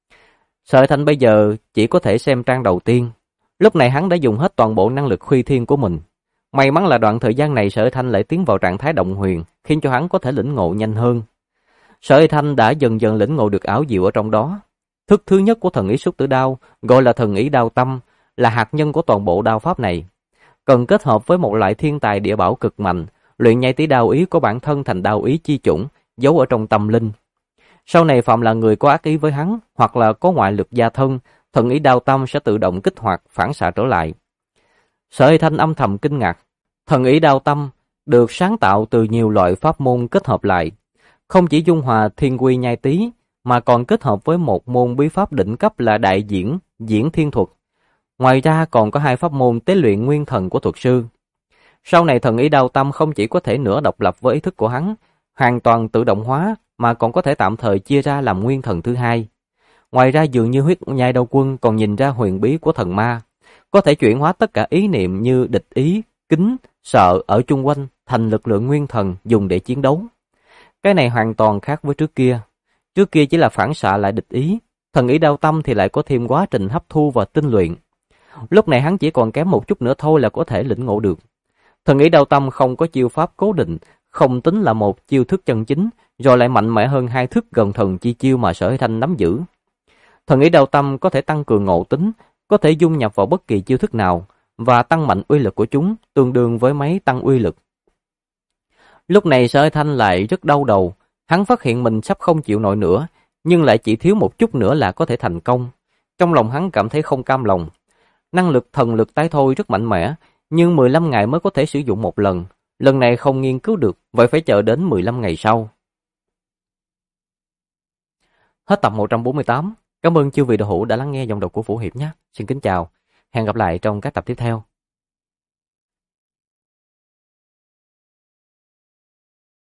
Sở Thanh bây giờ chỉ có thể xem trang đầu tiên. Lúc này hắn đã dùng hết toàn bộ năng lực khuy thiên của mình. May mắn là đoạn thời gian này Sở Thanh lại tiến vào trạng thái động huyền, khiến cho hắn có thể lĩnh ngộ nhanh hơn. Sở Thanh đã dần dần lĩnh ngộ được ảo diệu ở trong đó. Thức thứ nhất của thần ý Súc Tử Đao gọi là thần ý đao tâm, là hạt nhân của toàn bộ đao pháp này. Cần kết hợp với một loại thiên tài địa bảo cực mạnh, luyện nhảy tí đao ý của bản thân thành đao ý chi chủng, giấu ở trong tâm linh. Sau này phạm là người có ác ý với hắn, hoặc là có ngoại lực gia thân, thần ý đao tâm sẽ tự động kích hoạt, phản xạ trở lại. Sở Thanh âm thầm kinh ngạc, thần ý đao tâm được sáng tạo từ nhiều loại pháp môn kết hợp lại, không chỉ dung hòa thiên quy nhai tí, mà còn kết hợp với một môn bí pháp đỉnh cấp là đại diễn, diễn thiên thuật. Ngoài ra còn có 2 pháp môn tế luyện nguyên thần của thuật sư. Sau này thần ý đao tâm không chỉ có thể nửa độc lập với ý thức của hắn, hoàn toàn tự động hóa, mà còn có thể tạm thời chia ra làm nguyên thần thứ 2. Ngoài ra dường như huyết nhai đao quân còn nhìn ra huyền bí của thần ma, có thể chuyển hóa tất cả ý niệm như địch ý, kính, sợ ở chung quanh thành lực lượng nguyên thần dùng để chiến đấu. Cái này hoàn toàn khác với trước kia. Trước kia chỉ là phản xạ lại địch ý, thần ý đao tâm thì lại có thêm quá trình hấp thu và tinh luyện. Lúc này hắn chỉ còn kém một chút nữa thôi là có thể lĩnh ngộ được. Thần ý đao tâm không có chiêu pháp cố định, không tính là một chiêu thức chân chính, rồi lại mạnh mẽ hơn 2 thức gần thần chi chiêu mà Sở Thanh nắm giữ. Thần ý đao tâm có thể tăng cường ngộ tính, có thể dung nhập vào bất kỳ chiêu thức nào, và tăng mạnh uy lực của chúng, tương đương với máy tăng uy lực. Lúc này Sở Thanh lại rất đau đầu, hắn phát hiện mình sắp không chịu nổi nữa, nhưng lại chỉ thiếu một chút nữa là có thể thành công. Trong lòng hắn cảm thấy không cam lòng. Năng lực thần lực tái thôi rất mạnh mẽ, nhưng 15 ngày mới có thể sử dụng một lần. Lần này không nghiên cứu được, vậy phải chờ đến 15 ngày sau. Hết tập 148. Cảm ơn chư vị đạo hữu đã lắng nghe giọng đọc của Vũ Hiệp nhé. Xin kính chào. Hẹn gặp lại trong các tập tiếp theo.